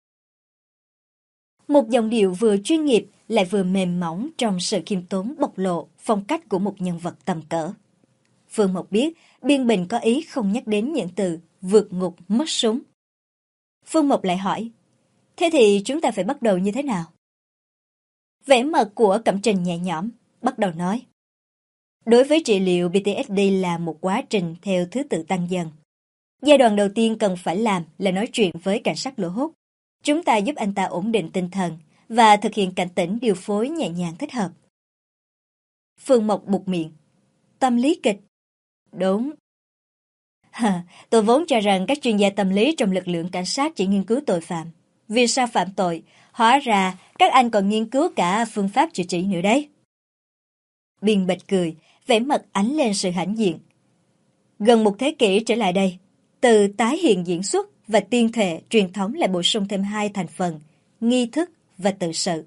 Một giọng điệu vừa chuyên nghiệp lại vừa mềm mỏng trong sự khiêm tốn bộc lộ phong cách của một nhân vật tầm cỡ. Phương Mộc biết biên bình có ý không nhắc đến những từ vượt ngục mất súng. Phương Mộc lại hỏi, thế thì chúng ta phải bắt đầu như thế nào? Vẻ mặt của Cẩm Trình nhẹ nhõm, bắt đầu nói. Đối với trị liệu pê tê ét đê là một quá trình theo thứ tự tăng dần. Giai đoạn đầu tiên cần phải làm là nói chuyện với cảnh sát Lỗ Húc. Chúng ta giúp anh ta ổn định tinh thần và thực hiện cảnh tỉnh điều phối nhẹ nhàng thích hợp. Phương Mộc buột miệng. Tâm lý kịch. Đúng. Hả, tôi vốn cho rằng các chuyên gia tâm lý trong lực lượng cảnh sát chỉ nghiên cứu tội phạm. Vì sao phạm tội? Hóa ra các anh còn nghiên cứu cả phương pháp chữa trị nữa đấy. Biên Bạch cười, vẻ mặt ánh lên sự hãnh diện. Gần một thế kỷ trở lại đây, từ tái hiện diễn xuất và tiên thể truyền thống lại bổ sung thêm hai thành phần, nghi thức và tự sự.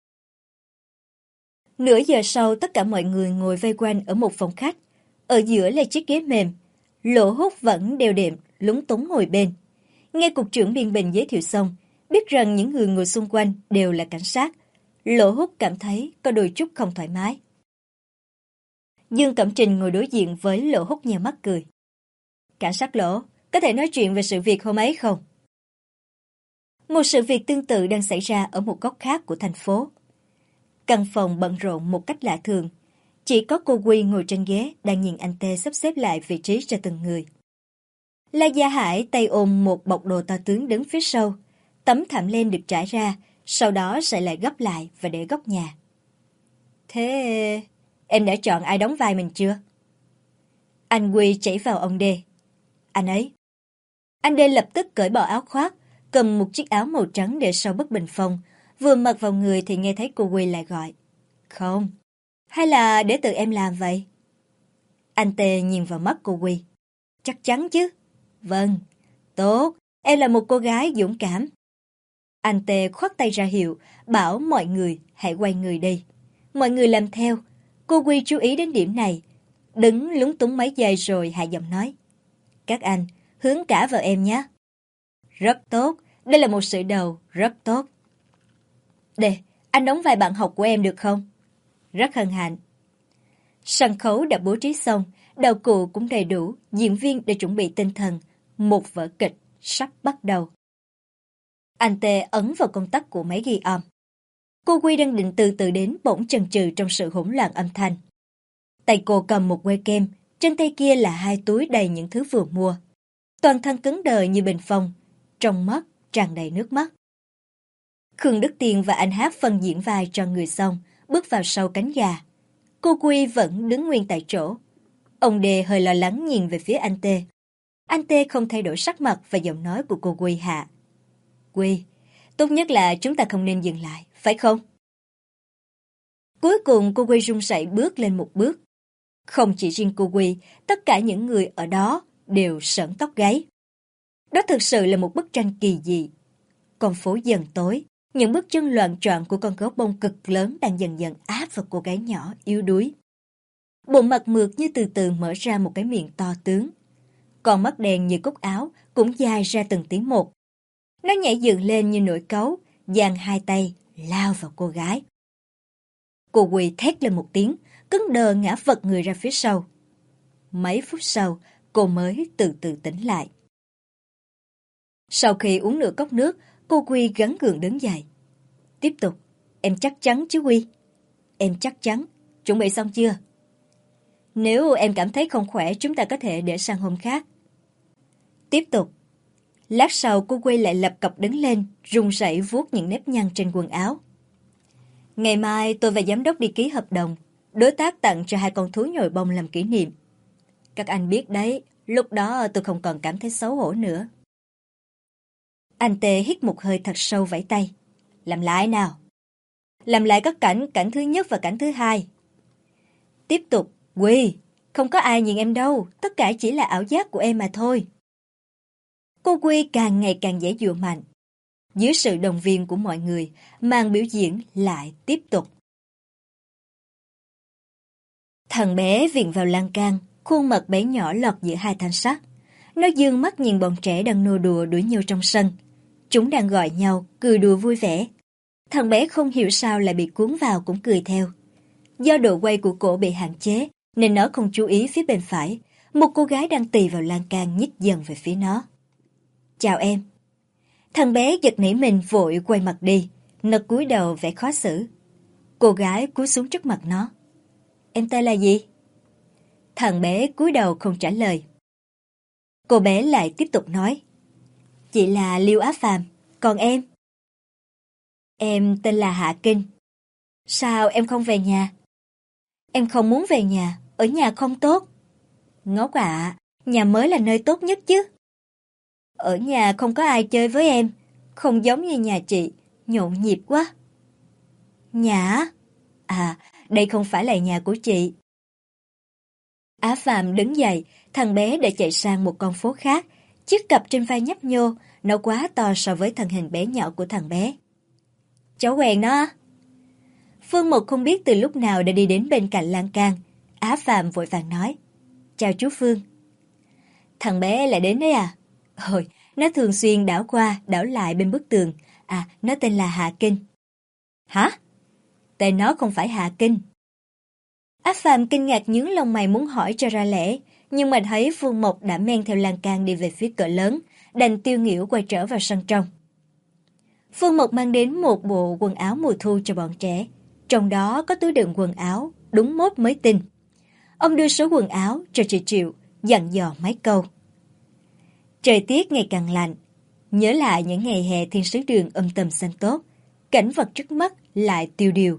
Nửa giờ sau, tất cả mọi người ngồi vây quanh ở một phòng khách. Ở giữa là chiếc ghế mềm. Lỗ Húc vẫn đều đệm, lúng túng ngồi bên. Nghe cục trưởng biên bình giới thiệu xong, biết rằng những người ngồi xung quanh đều là cảnh sát. Lỗ Húc cảm thấy có đôi chút không thoải mái. Dương Cẩm Trình ngồi đối diện với Lỗ Húc nheo mắt cười. Cảnh sát Lỗ, có thể nói chuyện về sự việc hôm ấy không? Một sự việc tương tự đang xảy ra ở một góc khác của thành phố. Căn phòng bận rộn một cách lạ thường. Chỉ có cô Quy ngồi trên ghế đang nhìn anh Tê sắp xếp lại vị trí cho từng người. La Gia Hải tay ôm một bọc đồ to tướng đứng phía sau. Tấm thảm len được trải ra, sau đó sẽ lại gấp lại và để góc nhà. Thế em đã chọn ai đóng vai mình chưa? Anh Quy chỉ vào ông Đê. Anh ấy. Anh Đê lập tức cởi bỏ áo khoác, cầm một chiếc áo màu trắng để sau bức bình phong, vừa mặc vào người thì nghe thấy cô Quy lại gọi. Không, hay là để tự em làm vậy? Anh Tê nhìn vào mắt cô Quy. Chắc chắn chứ. Vâng, tốt, em là một cô gái dũng cảm. Anh Tê khoát tay ra hiệu, bảo mọi người hãy quay người đi. Mọi người làm theo. Cô Quy chú ý đến điểm này, đứng lúng túng mấy giây rồi hạ giọng nói. Các anh, hướng cả vào em nhé. Rất tốt, đây là một sự đầu, rất tốt. Để, anh đóng vai bạn học của em được không? Rất hân hạnh. Sân khấu đã bố trí xong, đạo cụ cũng đầy đủ, diễn viên để chuẩn bị tinh thần. Một vở kịch sắp bắt đầu. Anh Tê ấn vào công tắc của máy ghi âm. Cô Quy đang định từ từ đến bỗng chần chừ trong sự hỗn loạn âm thanh. Tay cô cầm một que kem, trên tay kia là hai túi đầy những thứ vừa mua. Toàn thân cứng đờ như bình phong, trong mắt tràn đầy nước mắt. Khương Đức Tiên và anh Hát phân diễn vai cho người xong, bước vào sau cánh gà. Cô Quy vẫn đứng nguyên tại chỗ. Ông Đê hơi lo lắng nhìn về phía anh Tê. Anh Tê không thay đổi sắc mặt và giọng nói của cô Quy hạ. Quy, tốt nhất là chúng ta không nên dừng lại, phải không? Cuối cùng cô Quy run rẩy bước lên một bước. Không chỉ riêng cô Quy, tất cả những người ở đó đều sởn tóc gáy. Đó thực sự là một bức tranh kỳ dị. Con phố dần tối, những bước chân loạn choạng của con gấu bông cực lớn đang dần dần áp vào cô gái nhỏ yếu đuối. Bộ mặt mượt như từ từ mở ra một cái miệng to tướng. Con mắt đen như cúc áo cũng dài ra từng tiếng một. Nó nhảy dựng lên như nổi cáu, giang hai tay, lao vào cô gái. Cô Quy thét lên một tiếng, cứng đờ ngã vật người ra phía sau. Mấy phút sau, cô mới từ từ tỉnh lại. Sau khi uống nửa cốc nước, cô Quy gắng gượng đứng dậy. Tiếp tục, em chắc chắn chứ Quy? Em chắc chắn. Chuẩn bị xong chưa? Nếu em cảm thấy không khỏe, chúng ta có thể để sang hôm khác. Tiếp tục. Lát sau cô Quy lại lập cập đứng lên, run rẩy vuốt những nếp nhăn trên quần áo. Ngày mai tôi và giám đốc đi ký hợp đồng. Đối tác tặng cho hai con thú nhồi bông làm kỷ niệm. Các anh biết đấy, lúc đó tôi không còn cảm thấy xấu hổ nữa. Anh Tê hít một hơi thật sâu vẫy tay. Làm lại nào. Làm lại các cảnh, cảnh thứ nhất và cảnh thứ hai. Tiếp tục. Quy, không có ai nhìn em đâu, tất cả chỉ là ảo giác của em mà thôi. Cô Quy càng ngày càng dễ dụa mạnh. Dưới sự động viên của mọi người, màn biểu diễn lại tiếp tục. Thằng bé viện vào lan can, khuôn mặt bé nhỏ lọt giữa hai thanh sắt. Nó dương mắt nhìn bọn trẻ đang nô đùa đuổi nhau trong sân. Chúng đang gọi nhau, cười đùa vui vẻ. Thằng bé không hiểu sao lại bị cuốn vào cũng cười theo. Do độ quay của cổ bị hạn chế, nên nó không chú ý phía bên phải. Một cô gái đang tì vào lan can nhích dần về phía nó. Chào em. Thằng bé giật nảy mình vội quay mặt đi. Nó cúi đầu vẻ khó xử. Cô gái cúi xuống trước mặt nó. Em tên là gì? Thằng bé cúi đầu không trả lời. Cô bé lại tiếp tục nói. Chị là Liêu Á Phàm, còn em? Em tên là Hạ Kinh. Sao em không về nhà? Em không muốn về nhà, ở nhà không tốt. Ngốc ạ, nhà mới là nơi tốt nhất chứ. Ở nhà không có ai chơi với em, không giống như nhà chị, nhộn nhịp quá. Nhà? À, đây không phải là nhà của chị. Á Phàm đứng dậy, thằng bé đã chạy sang một con phố khác. Chiếc cặp trên vai nhấp nhô, nó quá to so với thân hình bé nhỏ của thằng bé. Cháu quen nó. Phương Mộc không biết từ lúc nào đã đi đến bên cạnh lan can. Á Phàm vội vàng nói. Chào chú Phương. Thằng bé lại đến đấy à? Ôi, nó thường xuyên đảo qua, đảo lại bên bức tường. À, nó tên là Hạ Kinh. Hả? Tên nó không phải Hạ Kinh. Á Phàm kinh ngạc nhướng lông mày muốn hỏi cho ra lẽ, nhưng mà thấy Phương Mộc đã men theo lan can đi về phía cửa lớn, đành tiêu nghỉu quay trở vào sân trong. Phương Mộc mang đến một bộ quần áo mùa thu cho bọn trẻ, trong đó có túi đựng quần áo, đúng mốt mới tinh. Ông đưa số quần áo cho chị Triệu, dặn dò mấy câu. Trời tiết ngày càng lạnh, nhớ lại những ngày hè thiên sứ đường âm tầm xanh tốt, cảnh vật trước mắt lại tiêu điều.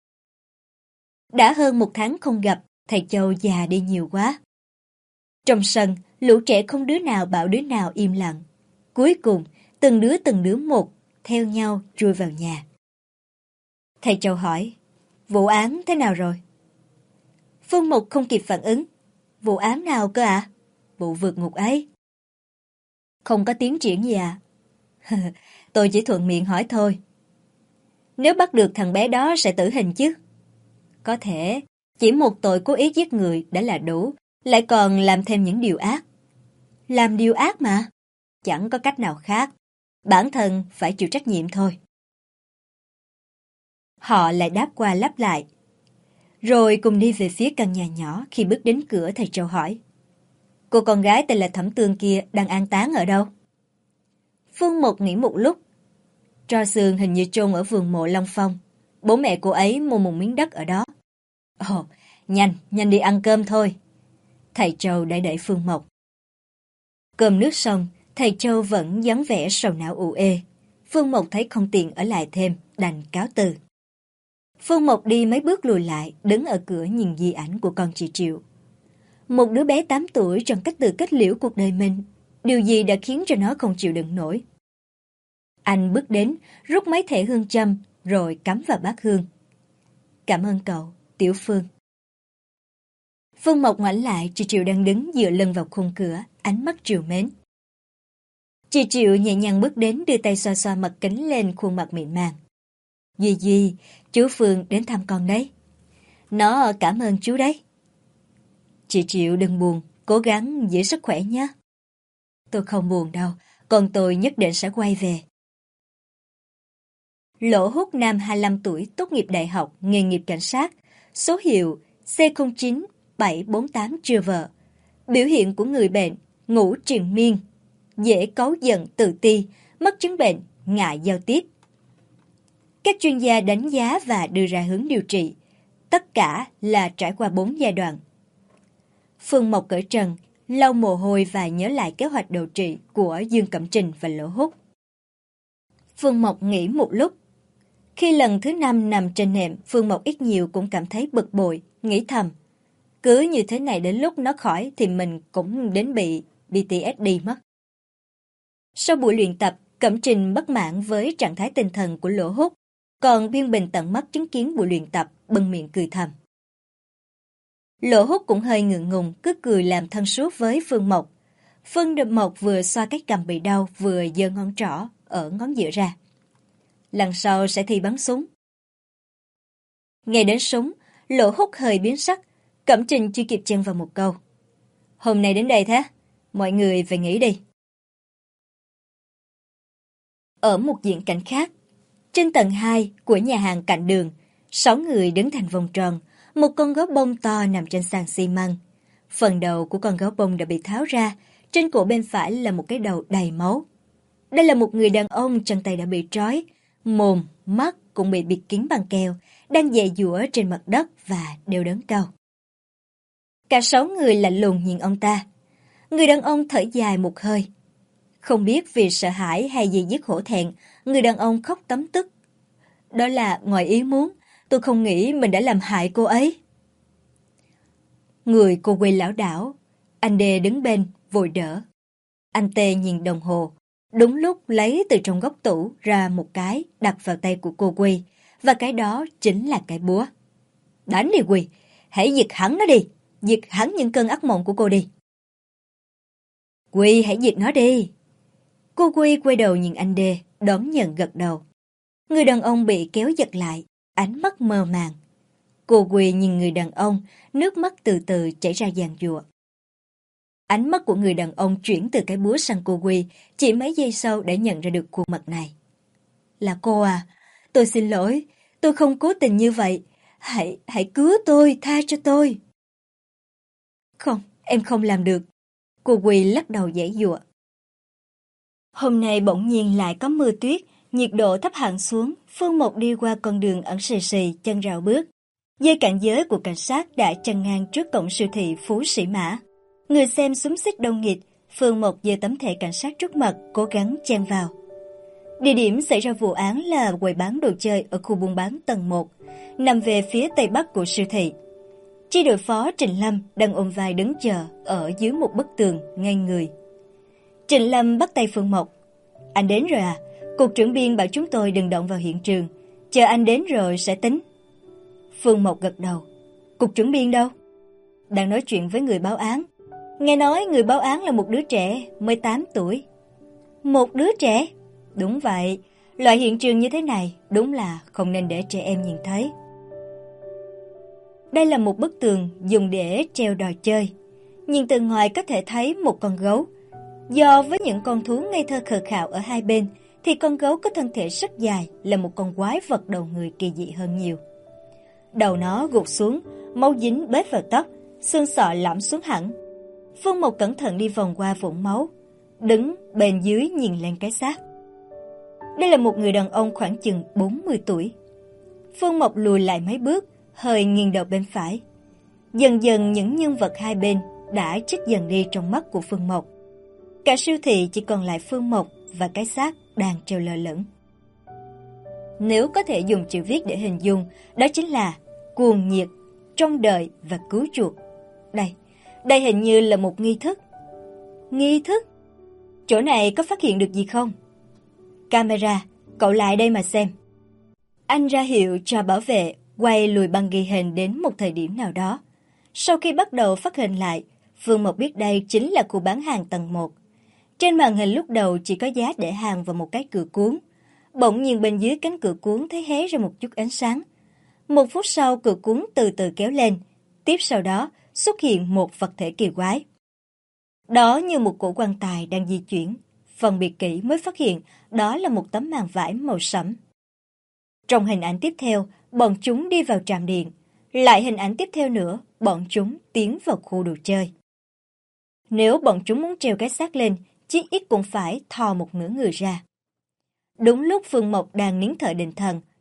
Đã hơn một tháng không gặp, thầy Châu già đi nhiều quá. Trong sân, lũ trẻ không đứa nào bảo đứa nào im lặng. Cuối cùng, từng đứa từng đứa một, theo nhau chui vào nhà. Thầy Châu hỏi, vụ án thế nào rồi? Phương Mục không kịp phản ứng. Vụ án nào cơ ạ? À? Vụ vượt ngục ấy. Không có tiến triển gì à? Tôi chỉ thuận miệng hỏi thôi. Nếu bắt được thằng bé đó sẽ tử hình chứ? Có thể, chỉ một tội cố ý giết người đã là đủ, lại còn làm thêm những điều ác. Làm điều ác mà? Chẳng có cách nào khác. Bản thân phải chịu trách nhiệm thôi. Họ lại đáp qua lắp lại. Rồi cùng đi về phía căn nhà nhỏ. Khi bước đến cửa, thầy Châu hỏi. Cô con gái tên là Thẩm Tường kia đang an táng ở đâu? Phương Mục nghĩ một lúc. Tro xương hình như chôn ở vườn mộ Long Phong. Bố mẹ cô ấy mua một miếng đất ở đó. Ồ, nhanh, nhanh đi ăn cơm thôi. Thầy Châu đã đẩy Phương Mộc. Cơm nước xong, thầy Châu vẫn dáng vẻ sầu não ù ê. Phương Mộc thấy không tiện ở lại thêm, đành cáo từ. Phương Mộc đi mấy bước lùi lại, đứng ở cửa nhìn di ảnh của con chị Triệu. Một đứa bé tám tuổi trong cách từ kết liễu cuộc đời mình, điều gì đã khiến cho nó không chịu đựng nổi. Anh bước đến, rút mấy thẻ hương châm, rồi cắm vào bát hương. Cảm ơn cậu, Tiểu Phương. Phương Mộc ngoảnh lại, chị Triệu đang đứng dựa lưng vào khung cửa, ánh mắt trìu mến. Chị Triệu nhẹ nhàng bước đến, đưa tay xoa xoa mặt kính lên khuôn mặt mịn màng. Duy Duy, chú Phương đến thăm con đấy. Nó cảm ơn chú đấy. Chị Triệu đừng buồn, cố gắng giữ sức khỏe nhé. Tôi không buồn đâu, con tôi nhất định sẽ quay về. Lỗ Hút Nam hai mươi lăm tuổi, tốt nghiệp đại học, nghề nghiệp cảnh sát, số hiệu C không chín bảy bốn tám chưa vợ. Biểu hiện của người bệnh, ngủ triền miên, dễ cáu giận tự ti, mắc chứng bệnh, ngại giao tiếp. Các chuyên gia đánh giá và đưa ra hướng điều trị. Tất cả là trải qua bốn giai đoạn. Phương Mộc cởi trần, lau mồ hôi và nhớ lại kế hoạch điều trị của Dương Cẩm Trình và Lỗ Húc. Phương Mộc nghĩ một lúc. Khi lần thứ năm nằm trên nệm, Phương Mộc ít nhiều cũng cảm thấy bực bội, nghĩ thầm. Cứ như thế này đến lúc nó khỏi thì mình cũng đến bị pê tê ét đê mất. Sau buổi luyện tập, Cẩm Trình bất mãn với trạng thái tinh thần của Lỗ Húc, còn Biên Bình tận mắt chứng kiến buổi luyện tập, bưng miệng cười thầm. Lỗ Húc cũng hơi ngượng ngùng, cứ cười làm thân suốt với Phương Mộc. Phương Đập Mộc vừa xoa cái cằm bị đau, vừa giơ ngón trỏ ở ngón giữa ra. Lần sau sẽ thi bắn súng. Nghe đến súng, Lỗ Húc hơi biến sắc, Cẩm Trình chưa kịp chen vào một câu. Hôm nay đến đây thế, mọi người về nghỉ đi. Ở một diễn cảnh khác, trên tầng hai của nhà hàng cạnh đường, sáu người đứng thành vòng tròn, một con gấu bông to nằm trên sàn xi măng. Phần đầu của con gấu bông đã bị tháo ra, trên cổ bên phải là một cái đầu đầy máu. Đây là một người đàn ông chân tay đã bị trói, mồm, mắt cũng bị bịt kín bằng keo, đang giày giụa trên mặt đất và đeo đớn cao. Cả sáu người lạnh lùng nhìn ông ta. Người đàn ông thở dài một hơi. Không biết vì sợ hãi hay gì dứt hổ thẹn, người đàn ông khóc tấm tức. Đó là ngoài ý muốn, tôi không nghĩ mình đã làm hại cô ấy. Người cô quỳ lảo đảo, anh Đê đứng bên, vội đỡ. Anh Tê nhìn đồng hồ, đúng lúc lấy từ trong góc tủ ra một cái đặt vào tay của cô Quy, và cái đó chính là cái búa. Đánh đi Quy, hãy diệt hắn nó đi, diệt hắn những cơn ác mộng của cô đi. Quy, hãy diệt nó đi. Cô Quy quay đầu nhìn anh Đê, đón nhận gật đầu. Người đàn ông bị kéo giật lại, ánh mắt mơ màng. Cô Quy nhìn người đàn ông, nước mắt từ từ chảy ra giàn giụa. Ánh mắt của người đàn ông chuyển từ cái búa sang cô Quy, chỉ mấy giây sau đã nhận ra được khuôn mặt này. Là cô à, tôi xin lỗi, tôi không cố tình như vậy. Hãy, hãy cứu tôi, tha cho tôi. Không, em không làm được. Cô Quy lắc đầu giãy giụa. Hôm nay bỗng nhiên lại có mưa tuyết, nhiệt độ thấp hẳn xuống, Phương Mộc đi qua con đường ẩn xì xì, chân rào bước. Dây cản giới của cảnh sát đã chắn ngang trước cổng siêu thị Phú Sĩ Mã. Người xem xúm xít đông nghịt, Phương Mộc giơ tấm thẻ cảnh sát trước mặt, cố gắng chen vào. Địa điểm xảy ra vụ án là quầy bán đồ chơi ở khu buôn bán tầng một, nằm về phía tây bắc của siêu thị. Chi đội phó Trịnh Lâm đang ôm vai đứng chờ ở dưới một bức tường, ngay người. Trịnh Lâm bắt tay Phương Mộc. Anh đến rồi à? Cục trưởng Biên bảo chúng tôi đừng động vào hiện trường. Chờ anh đến rồi sẽ tính. Phương Mộc gật đầu. Cục trưởng Biên đâu? Đang nói chuyện với người báo án. Nghe nói người báo án là một đứa trẻ, mới tám tuổi. Một đứa trẻ? Đúng vậy. Loại hiện trường như thế này đúng là không nên để trẻ em nhìn thấy. Đây là một bức tường dùng để treo trò chơi. Nhìn từ ngoài có thể thấy một con gấu. Do với những con thú ngây thơ khờ khạo ở hai bên, thì con gấu có thân thể rất dài, là một con quái vật đầu người kỳ dị hơn nhiều. Đầu nó gục xuống, máu dính bết vào tóc, xương sọ lõm xuống hẳn. Phương Mộc cẩn thận đi vòng qua vũng máu, đứng bên dưới nhìn lên cái xác. Đây là một người đàn ông khoảng chừng bốn mươi tuổi. Phương Mộc lùi lại mấy bước, hơi nghiêng đầu bên phải. Dần dần những nhân vật hai bên đã chết dần đi trong mắt của Phương Mộc. Cả siêu thị chỉ còn lại Phương Mộc và cái xác đang treo lơ lửng. Nếu có thể dùng chữ viết để hình dung, đó chính là cuồng nhiệt, trong đời và cứu chuộc. Đây, đây hình như là một nghi thức. Nghi thức? Chỗ này có phát hiện được gì không? Camera, cậu lại đây mà xem. Anh ra hiệu cho bảo vệ quay lùi băng ghi hình đến một thời điểm nào đó. Sau khi bắt đầu phát hình lại, Phương Mộc biết đây chính là khu bán hàng tầng một. Trên màn hình lúc đầu chỉ có giá để hàng và một cái cửa cuốn. Bỗng nhiên bên dưới cánh cửa cuốn thấy hé ra một chút ánh sáng. Một phút sau cửa cuốn từ từ kéo lên. Tiếp sau đó xuất hiện một vật thể kỳ quái. Đó như một cổ quan tài đang di chuyển. Phân biệt kỹ mới phát hiện đó là một tấm màn vải màu sẫm. Trong hình ảnh tiếp theo, bọn chúng đi vào trạm điện. Lại hình ảnh tiếp theo nữa, bọn chúng tiến vào khu đồ chơi. Nếu bọn chúng muốn treo cái xác lên, chí ít cũng phải thò một nửa người ra. Đúng lúc Phương Mộc đang nín thở định thần,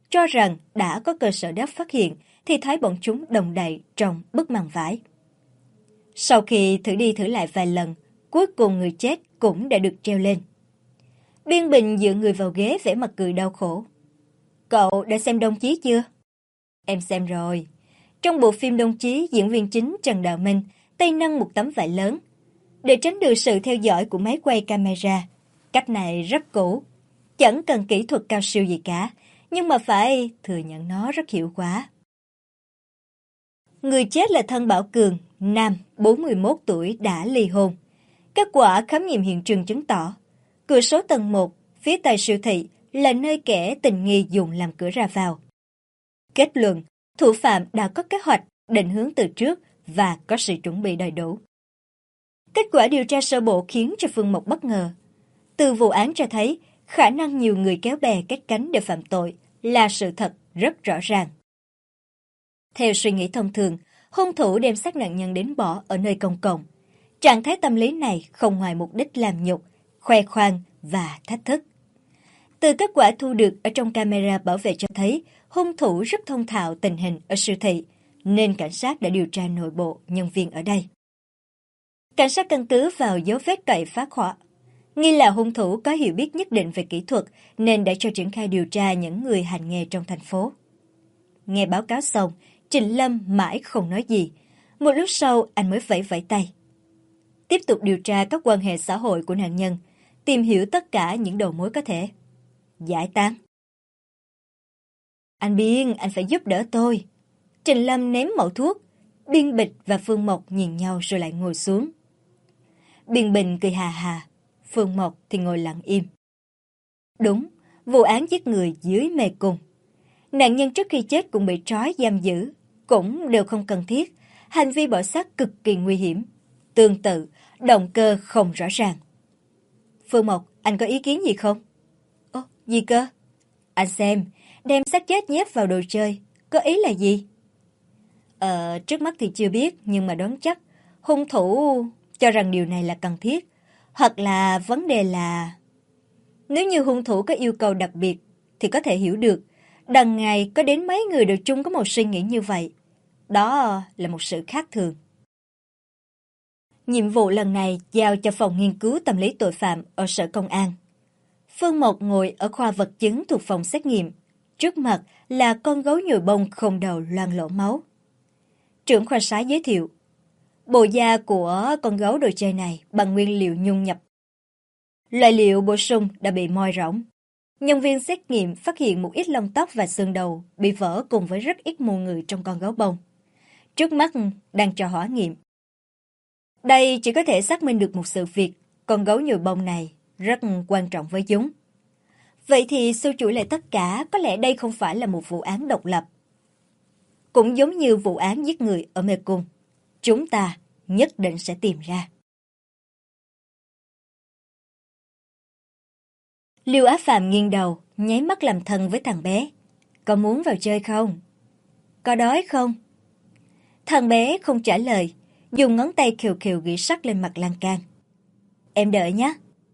cho rằng đã có cơ sở đáp phát hiện thì thấy bọn chúng đồng đậy trong bức màn vải. Sau khi thử đi thử lại vài lần, cuối cùng người chết cũng đã được treo lên. Biên Bình dựa người vào ghế vẻ mặt cười đau khổ. Cậu đã xem Đồng Chí chưa? Em xem rồi. Trong bộ phim Đồng Chí, diễn viên chính Trần Đạo Minh tay nâng một tấm vải lớn. Để tránh được sự theo dõi của máy quay camera, cách này rất cũ. Chẳng cần kỹ thuật cao siêu gì cả, nhưng mà phải thừa nhận nó rất hiệu quả. Người chết là thân Bảo Cường, nam, bốn mươi mốt tuổi, đã ly hôn. Kết quả khám nghiệm hiện trường chứng tỏ, cửa số tầng một, phía tây siêu thị là nơi kẻ tình nghi dùng làm cửa ra vào. Kết luận, thủ phạm đã có kế hoạch, định hướng từ trước và có sự chuẩn bị đầy đủ. Kết quả điều tra sơ bộ khiến cho Phương Mộc bất ngờ. Từ vụ án cho thấy, khả năng nhiều người kéo bè kết cánh để phạm tội là sự thật rất rõ ràng. Theo suy nghĩ thông thường, hung thủ đem xác nạn nhân đến bỏ ở nơi công cộng. Trạng thái tâm lý này không ngoài mục đích làm nhục, khoe khoang và thách thức. Từ kết quả thu được ở trong camera bảo vệ cho thấy hung thủ rất thông thạo tình hình ở siêu thị, nên cảnh sát đã điều tra nội bộ nhân viên ở đây. Cảnh sát căn cứ vào dấu vết cậy phá khóa, nghi là hung thủ có hiểu biết nhất định về kỹ thuật nên đã cho triển khai điều tra những người hành nghề trong thành phố. Nghe báo cáo xong, Trịnh Lâm mãi không nói gì. Một lúc sau anh mới vẫy vẫy tay. Tiếp tục điều tra các quan hệ xã hội của nạn nhân, tìm hiểu tất cả những đầu mối có thể. Giải tán. Anh Biên, anh phải giúp đỡ tôi. Trịnh Lâm ném mẩu thuốc. Biên Bịch và Phương Mộc nhìn nhau rồi lại ngồi xuống. Biên Bình cười hà hà, Phương Mộc thì ngồi lặng im. Đúng, vụ án giết người dưới mê cung. Nạn nhân trước khi chết cũng bị trói giam giữ, cũng đều không cần thiết. Hành vi bỏ xác cực kỳ nguy hiểm. Tương tự, động cơ không rõ ràng. Phương Mộc, anh có ý kiến gì không? Ồ, gì cơ? Anh xem, đem xác chết nhét vào đồ chơi, có ý là gì? Ờ, trước mắt thì chưa biết, nhưng mà đoán chắc hung thủ cho rằng điều này là cần thiết. Hoặc là vấn đề là... Nếu như hung thủ có yêu cầu đặc biệt, thì có thể hiểu được. Đằng ngày có đến mấy người đều chung có một suy nghĩ như vậy. Đó là một sự khác thường. Nhiệm vụ lần này giao cho phòng nghiên cứu tâm lý tội phạm ở Sở Công an. Phương Mộc ngồi ở khoa vật chứng thuộc phòng xét nghiệm. Trước mặt là con gấu nhồi bông không đầu loang lỗ máu. Trưởng khoa sái giới thiệu. Bộ da của con gấu đồ chơi này bằng nguyên liệu nhung nhập. Loại liệu bổ sung đã bị moi rỗng. Nhân viên xét nghiệm phát hiện một ít lông tóc và xương đầu bị vỡ cùng với rất ít mù người trong con gấu bông. Trước mắt đang cho hóa nghiệm. Đây chỉ có thể xác minh được một sự việc, con gấu nhồi bông này rất quan trọng với chúng. Vậy thì sâu chuỗi lại tất cả, có lẽ đây không phải là một vụ án độc lập. Cũng giống như vụ án giết người ở mê cung, chúng ta nhất định sẽ tìm ra. Lưu Á Phạm nghiêng đầu, nháy mắt làm thân với thằng bé. Có muốn vào chơi không? Có đói không? Thằng bé không trả lời, dùng ngón tay khều khều gỉ sắt lên mặt lan can. Em đợi nhé.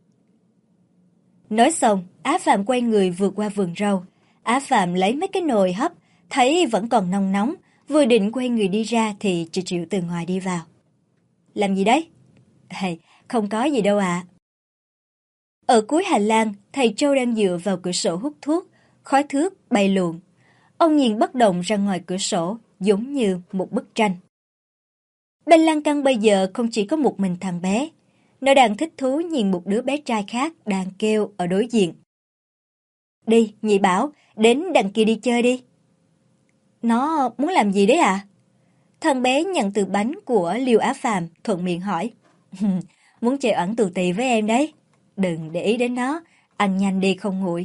Nói xong, Á Phạm quay người vượt qua vườn rau. Á Phạm lấy mấy cái nồi hấp, thấy vẫn còn nóng nóng, vừa định quay người đi ra thì chị Triệu từ ngoài đi vào. Làm gì đấy? Hey, không có gì đâu ạ. À. Ở cuối hành lang, thầy Châu đang dựa vào cửa sổ hút thuốc, khói thuốc bay luồn. Ông nhìn bất động ra ngoài cửa sổ, giống như một bức tranh. Bên lan căn bây giờ không chỉ có một mình thằng bé. Nó đang thích thú nhìn một đứa bé trai khác đang kêu ở đối diện. Đi, nhị Bảo, đến đằng kia đi chơi đi. Nó muốn làm gì đấy à? Thằng bé nhận từ bánh của Liêu Á Phàm thuận miệng hỏi. Muốn chơi ẩn tù tì với em đấy. Đừng để ý đến nó, ăn nhanh đi không nguội.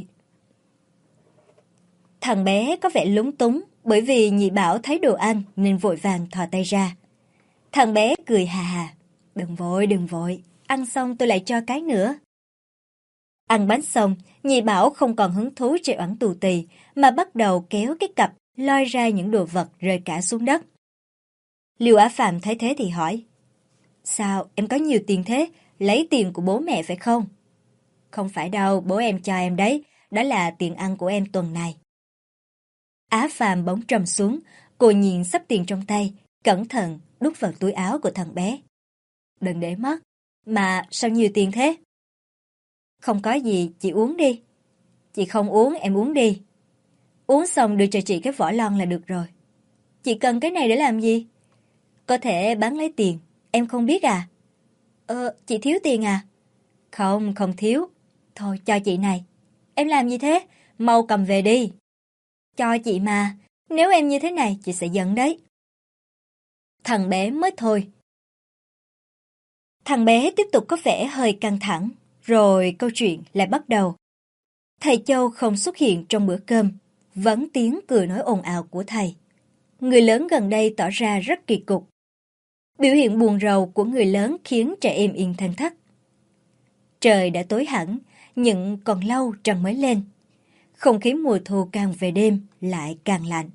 Thằng bé có vẻ lúng túng bởi vì nhị Bảo thấy đồ ăn nên vội vàng thò tay ra. Thằng bé cười hà hà. Đừng vội, đừng vội, ăn xong tôi lại cho cái nữa. Ăn bánh xong, nhị Bảo không còn hứng thú chơi ẩn tù tì mà bắt đầu kéo cái cặp lôi ra những đồ vật rơi cả xuống đất. Liêu Á Phạm thấy thế thì hỏi. Sao em có nhiều tiền thế? Lấy tiền của bố mẹ phải không? Không phải đâu, bố em cho em đấy. Đó là tiền ăn của em tuần này. Á Phàm bỗng trầm xuống, cô nhìn xấp tiền trong tay, cẩn thận đút vào túi áo của thằng bé. Đừng để mất, mà sao nhiều tiền thế? Không có gì, chị uống đi. Chị không uống, em uống đi. Uống xong đưa cho chị cái vỏ lon là được rồi. Chị cần cái này để làm gì? Có thể bán lấy tiền, em không biết à? Ờ, chị thiếu tiền à? Không, không thiếu. Thôi cho chị này. Em làm gì thế? Mau cầm về đi. Cho chị mà, nếu em như thế này chị sẽ giận đấy. Thằng bé mới thôi. Thằng bé tiếp tục có vẻ hơi căng thẳng, rồi câu chuyện lại bắt đầu. Thầy Châu không xuất hiện trong bữa cơm, vẫn tiếng cười nói ồn ào của thầy. Người lớn gần đây tỏ ra rất kỳ cục. Biểu hiện buồn rầu của người lớn khiến trẻ em yên thinh thất. Trời đã tối hẳn, nhưng còn lâu trăng mới lên. Không khí mùa thu càng về đêm lại càng lạnh.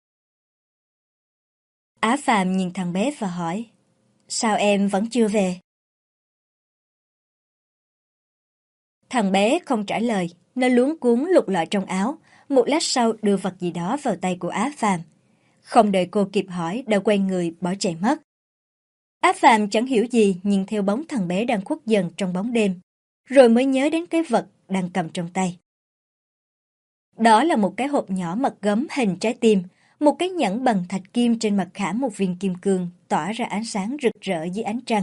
Á Phàm nhìn thằng bé và hỏi, sao em vẫn chưa về? Thằng bé không trả lời, nó luống cuống lục lọi trong áo, một lát sau đưa vật gì đó vào tay của Á Phàm. Không đợi cô kịp hỏi, đã quay người bỏ chạy mất. Á Phàm chẳng hiểu gì, nhìn theo bóng thằng bé đang khuất dần trong bóng đêm, rồi mới nhớ đến cái vật đang cầm trong tay. Đó là một cái hộp nhỏ mật gấm hình trái tim, một cái nhẫn bằng thạch kim trên mặt khảm một viên kim cương tỏa ra ánh sáng rực rỡ dưới ánh trăng.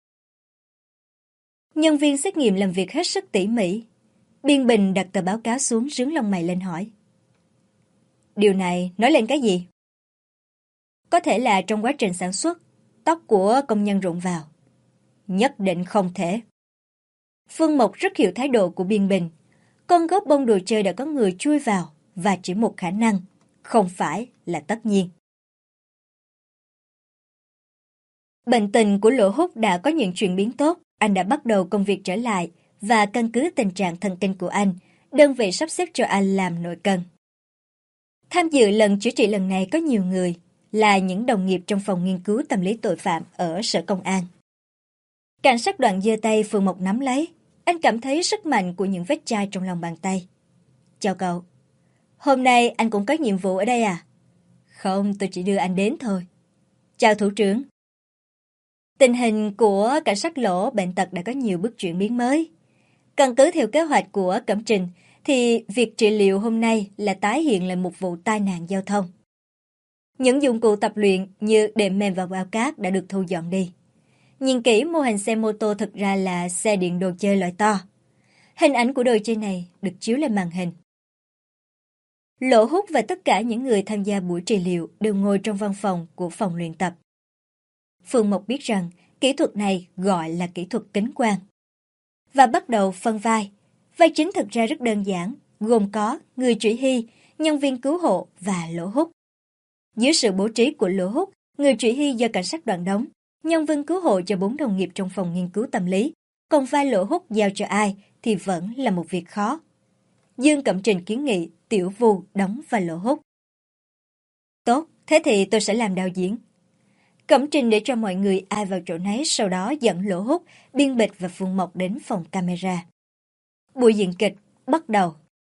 Nhân viên xét nghiệm làm việc hết sức tỉ mỉ. Biên Bình đặt tờ báo cáo xuống, rướn lông mày lên hỏi. Điều này nói lên cái gì? Có thể là trong quá trình sản xuất, tóc của công nhân rụng vào. Nhất định không thể. Phương Mộc rất hiểu thái độ của Biên Bình. Con gốc bông đồ chơi đã có người chui vào, và chỉ một khả năng, không phải là tất nhiên. Bệnh tình của Lỗ Húc đã có những chuyển biến tốt, anh đã bắt đầu công việc trở lại, và căn cứ tình trạng thần kinh của anh, đơn vị sắp xếp cho anh làm nội cân. Tham dự lần chữa trị lần này có nhiều người, là những đồng nghiệp trong phòng nghiên cứu tâm lý tội phạm ở Sở Công an. Cảnh sát Đoạn giơ tay Phương Mộc nắm lấy, anh cảm thấy sức mạnh của những vết chai trong lòng bàn tay. Chào cậu. Hôm nay anh cũng có nhiệm vụ ở đây à? Không, tôi chỉ đưa anh đến thôi. Chào thủ trưởng. Tình hình của cảnh sát Lỗ bệnh tật đã có nhiều bước chuyển biến mới. Căn cứ theo kế hoạch của Cẩm Trình, thì việc trị liệu hôm nay là tái hiện lại một vụ tai nạn giao thông. Những dụng cụ tập luyện như đệm mềm và bao cát đã được thu dọn đi. Nhìn kỹ mô hình xe mô tô thực ra là xe điện đồ chơi loại to. Hình ảnh của đồ chơi này được chiếu lên màn hình. Lỗ Húc và tất cả những người tham gia buổi trị liệu đều ngồi trong văn phòng của phòng luyện tập. Phương Mộc biết rằng kỹ thuật này gọi là kỹ thuật kính quang. Và bắt đầu phân vai. Vai chính thực ra rất đơn giản, gồm có người chỉ huy, nhân viên cứu hộ và Lỗ Húc. Dưới sự bố trí của Lỗ Húc, người chỉ huy do cảnh sát Đoạn đóng, nhân viên cứu hộ cho bốn đồng nghiệp trong phòng nghiên cứu tâm lý, còn vai Lỗ Húc giao cho ai thì vẫn là một việc khó. Dương Cẩm Trình kiến nghị Tiểu Vu đóng vai Lỗ Húc. Tốt, thế thì tôi sẽ làm đạo diễn. Cẩm Trình để cho mọi người ai vào chỗ nấy, sau đó dẫn Lỗ Húc, Biên Bịch và Phương Mộc đến phòng camera. Buổi diễn kịch bắt đầu.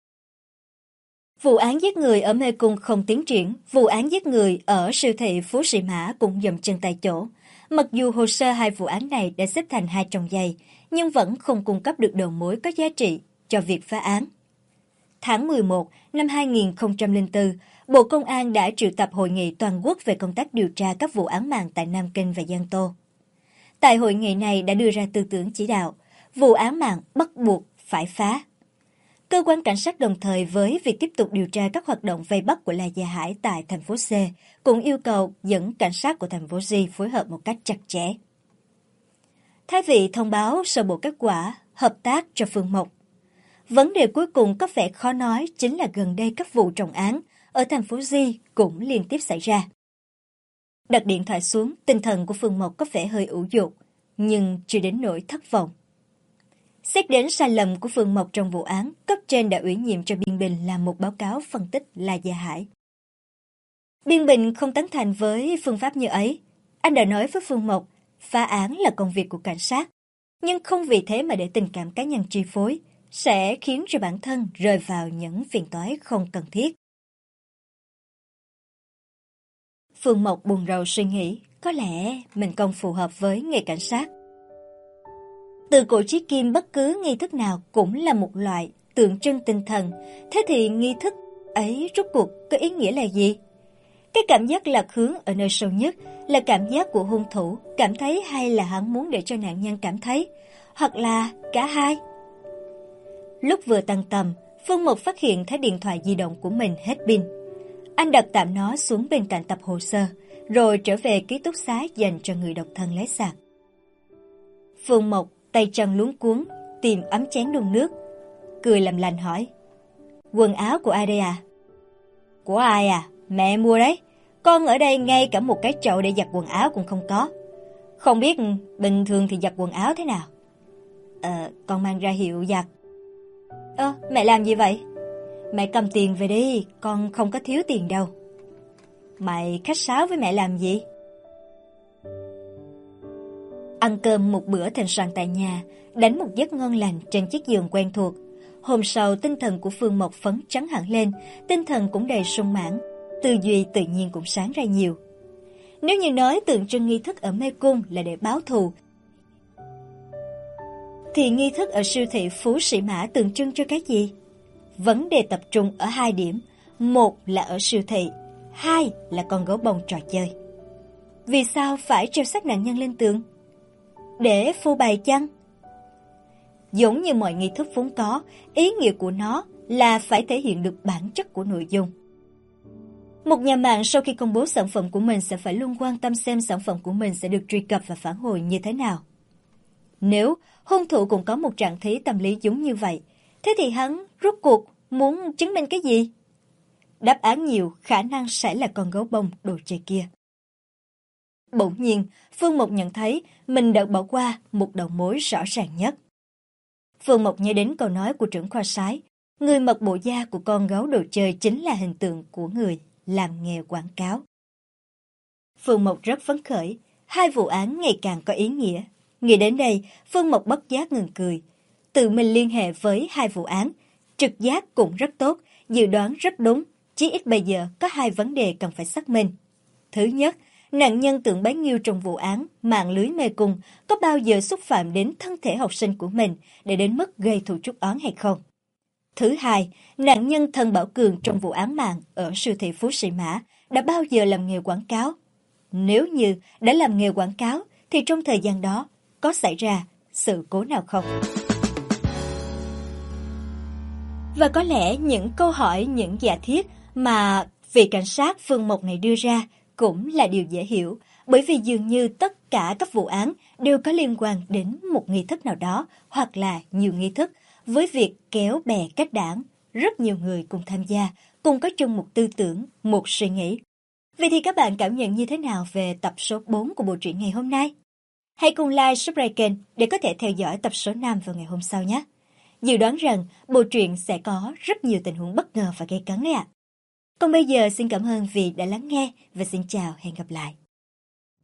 Vụ án giết người ở Mê Cung không tiến triển, vụ án giết người ở siêu thị Phú Sĩ Mã cũng dậm chân tại chỗ. Mặc dù hồ sơ hai vụ án này đã xếp thành hai chồng dày, nhưng vẫn không cung cấp được đầu mối có giá trị cho việc phá án. Tháng mười một năm hai nghìn không trăm lẻ bốn, Bộ Công an đã triệu tập hội nghị toàn quốc về công tác điều tra các vụ án mạng tại Nam Kinh và Giang Tô. Tại hội nghị này đã đưa ra tư tưởng chỉ đạo, vụ án mạng bắt buộc phải phá. Cơ quan cảnh sát đồng thời với việc tiếp tục điều tra các hoạt động vây bắt của La Gia Hải tại thành phố C, cũng yêu cầu dẫn cảnh sát của thành phố G phối hợp một cách chặt chẽ. Thái vị thông báo sơ bộ kết quả hợp tác cho Phương Mộc. Vấn đề cuối cùng có vẻ khó nói chính là gần đây các vụ trọng án ở thành phố G cũng liên tiếp xảy ra. Đặt điện thoại xuống, tinh thần của Phương Mộc có vẻ hơi ủ dột, nhưng chưa đến nỗi thất vọng. Xét đến sai lầm của Phương Mộc trong vụ án, cấp trên đã ủy nhiệm cho Biên Bình làm một báo cáo phân tích La Gia Hải. Biên Bình không tán thành với phương pháp như ấy. Anh đã nói với Phương Mộc, phá án là công việc của cảnh sát, nhưng không vì thế mà để tình cảm cá nhân chi phối, sẽ khiến cho bản thân rơi vào những phiền toái không cần thiết. Phương Mộc buồn rầu suy nghĩ, có lẽ mình không phù hợp với nghề cảnh sát. Từ cổ chí kim bất cứ nghi thức nào cũng là một loại tượng trưng tinh thần. Thế thì nghi thức ấy rốt cuộc có ý nghĩa là gì? Cái cảm giác lạc hướng ở nơi sâu nhất là cảm giác của hung thủ cảm thấy, hay là hắn muốn để cho nạn nhân cảm thấy, hoặc là cả hai? Lúc vừa tăng tầm, Phương Mộc phát hiện thấy điện thoại di động của mình hết pin. Anh đặt tạm nó xuống bên cạnh tập hồ sơ, rồi trở về ký túc xá dành cho người độc thân lấy sạc. Phương Mộc tay chân luống cuống tìm ấm chén đun nước, cười làm lành hỏi: quần áo của ai đây à? Của ai à? Mẹ mua đấy. Con ở đây ngay cả một cái chậu để giặt quần áo cũng không có. Không biết bình thường thì giặt quần áo thế nào? Ờ, con mang ra hiệu giặt. Ơ, mẹ làm gì vậy? Mẹ cầm tiền về đi, con không có thiếu tiền đâu. Mày khách sáo với mẹ làm gì? Ăn cơm một bữa thịnh soạn tại nhà, đánh một giấc ngon lành trên chiếc giường quen thuộc. Hôm sau tinh thần của Phương Mộc phấn chấn hẳn lên, tinh thần cũng đầy sung mãn, tư duy tự nhiên cũng sáng ra nhiều. Nếu như nói tượng trưng nghi thức ở mê cung là để báo thù, thì nghi thức ở siêu thị Phú Sĩ Mã tượng trưng cho cái gì? Vấn đề tập trung ở hai điểm, một là ở siêu thị, hai là con gấu bông trò chơi. Vì sao phải treo xác nạn nhân lên tường? Để phô bày chăng? Giống như mọi nghi thức vốn có, ý nghĩa của nó là phải thể hiện được bản chất của nội dung. Một nhà mạng sau khi công bố sản phẩm của mình sẽ phải luôn quan tâm xem sản phẩm của mình sẽ được truy cập và phản hồi như thế nào. Nếu hung thủ cũng có một trạng thái tâm lý giống như vậy, thế thì hắn rốt cuộc muốn chứng minh cái gì? Đáp án nhiều khả năng sẽ là con gấu bông đồ chơi kia. Bỗng nhiên, Phương Mộc nhận thấy mình đã bỏ qua một đầu mối rõ ràng nhất. Phương Mộc nhớ đến câu nói của trưởng khoa sái, người mặc bộ da của con gấu đồ chơi chính là hình tượng của người làm nghề quảng cáo. Phương Mộc rất phấn khởi, hai vụ án ngày càng có ý nghĩa. Nghĩ đến đây, Phương Mộc bất giác ngừng cười. Tự mình liên hệ với hai vụ án, trực giác cũng rất tốt, dự đoán rất đúng, chí ít bây giờ có hai vấn đề cần phải xác minh. Thứ nhất, nạn nhân tưởng bái nghiêu trong vụ án mạng lưới mê cung có bao giờ xúc phạm đến thân thể học sinh của mình để đến mức gây thù chuốc oán hay không? Thứ hai, nạn nhân Thân Bảo Cường trong vụ án mạng ở siêu thị Phú Sĩ Mã đã bao giờ làm nghề quảng cáo? Nếu như đã làm nghề quảng cáo thì trong thời gian đó có xảy ra sự cố nào không? Và có lẽ những câu hỏi, những giả thiết mà vị cảnh sát Phương Mộc này đưa ra cũng là điều dễ hiểu, bởi vì dường như tất cả các vụ án đều có liên quan đến một nghi thức nào đó hoặc là nhiều nghi thức, với việc kéo bè kết đảng, rất nhiều người cùng tham gia, cùng có chung một tư tưởng, một suy nghĩ. Vậy thì các bạn cảm nhận như thế nào về tập số bốn của bộ truyện ngày hôm nay? Hãy cùng like, subscribe kênh để có thể theo dõi tập số năm vào ngày hôm sau nhé. Dự đoán rằng bộ truyện sẽ có rất nhiều tình huống bất ngờ và gây cấn đấy ạ. Còn bây giờ xin cảm ơn vì đã lắng nghe và xin chào, hẹn gặp lại.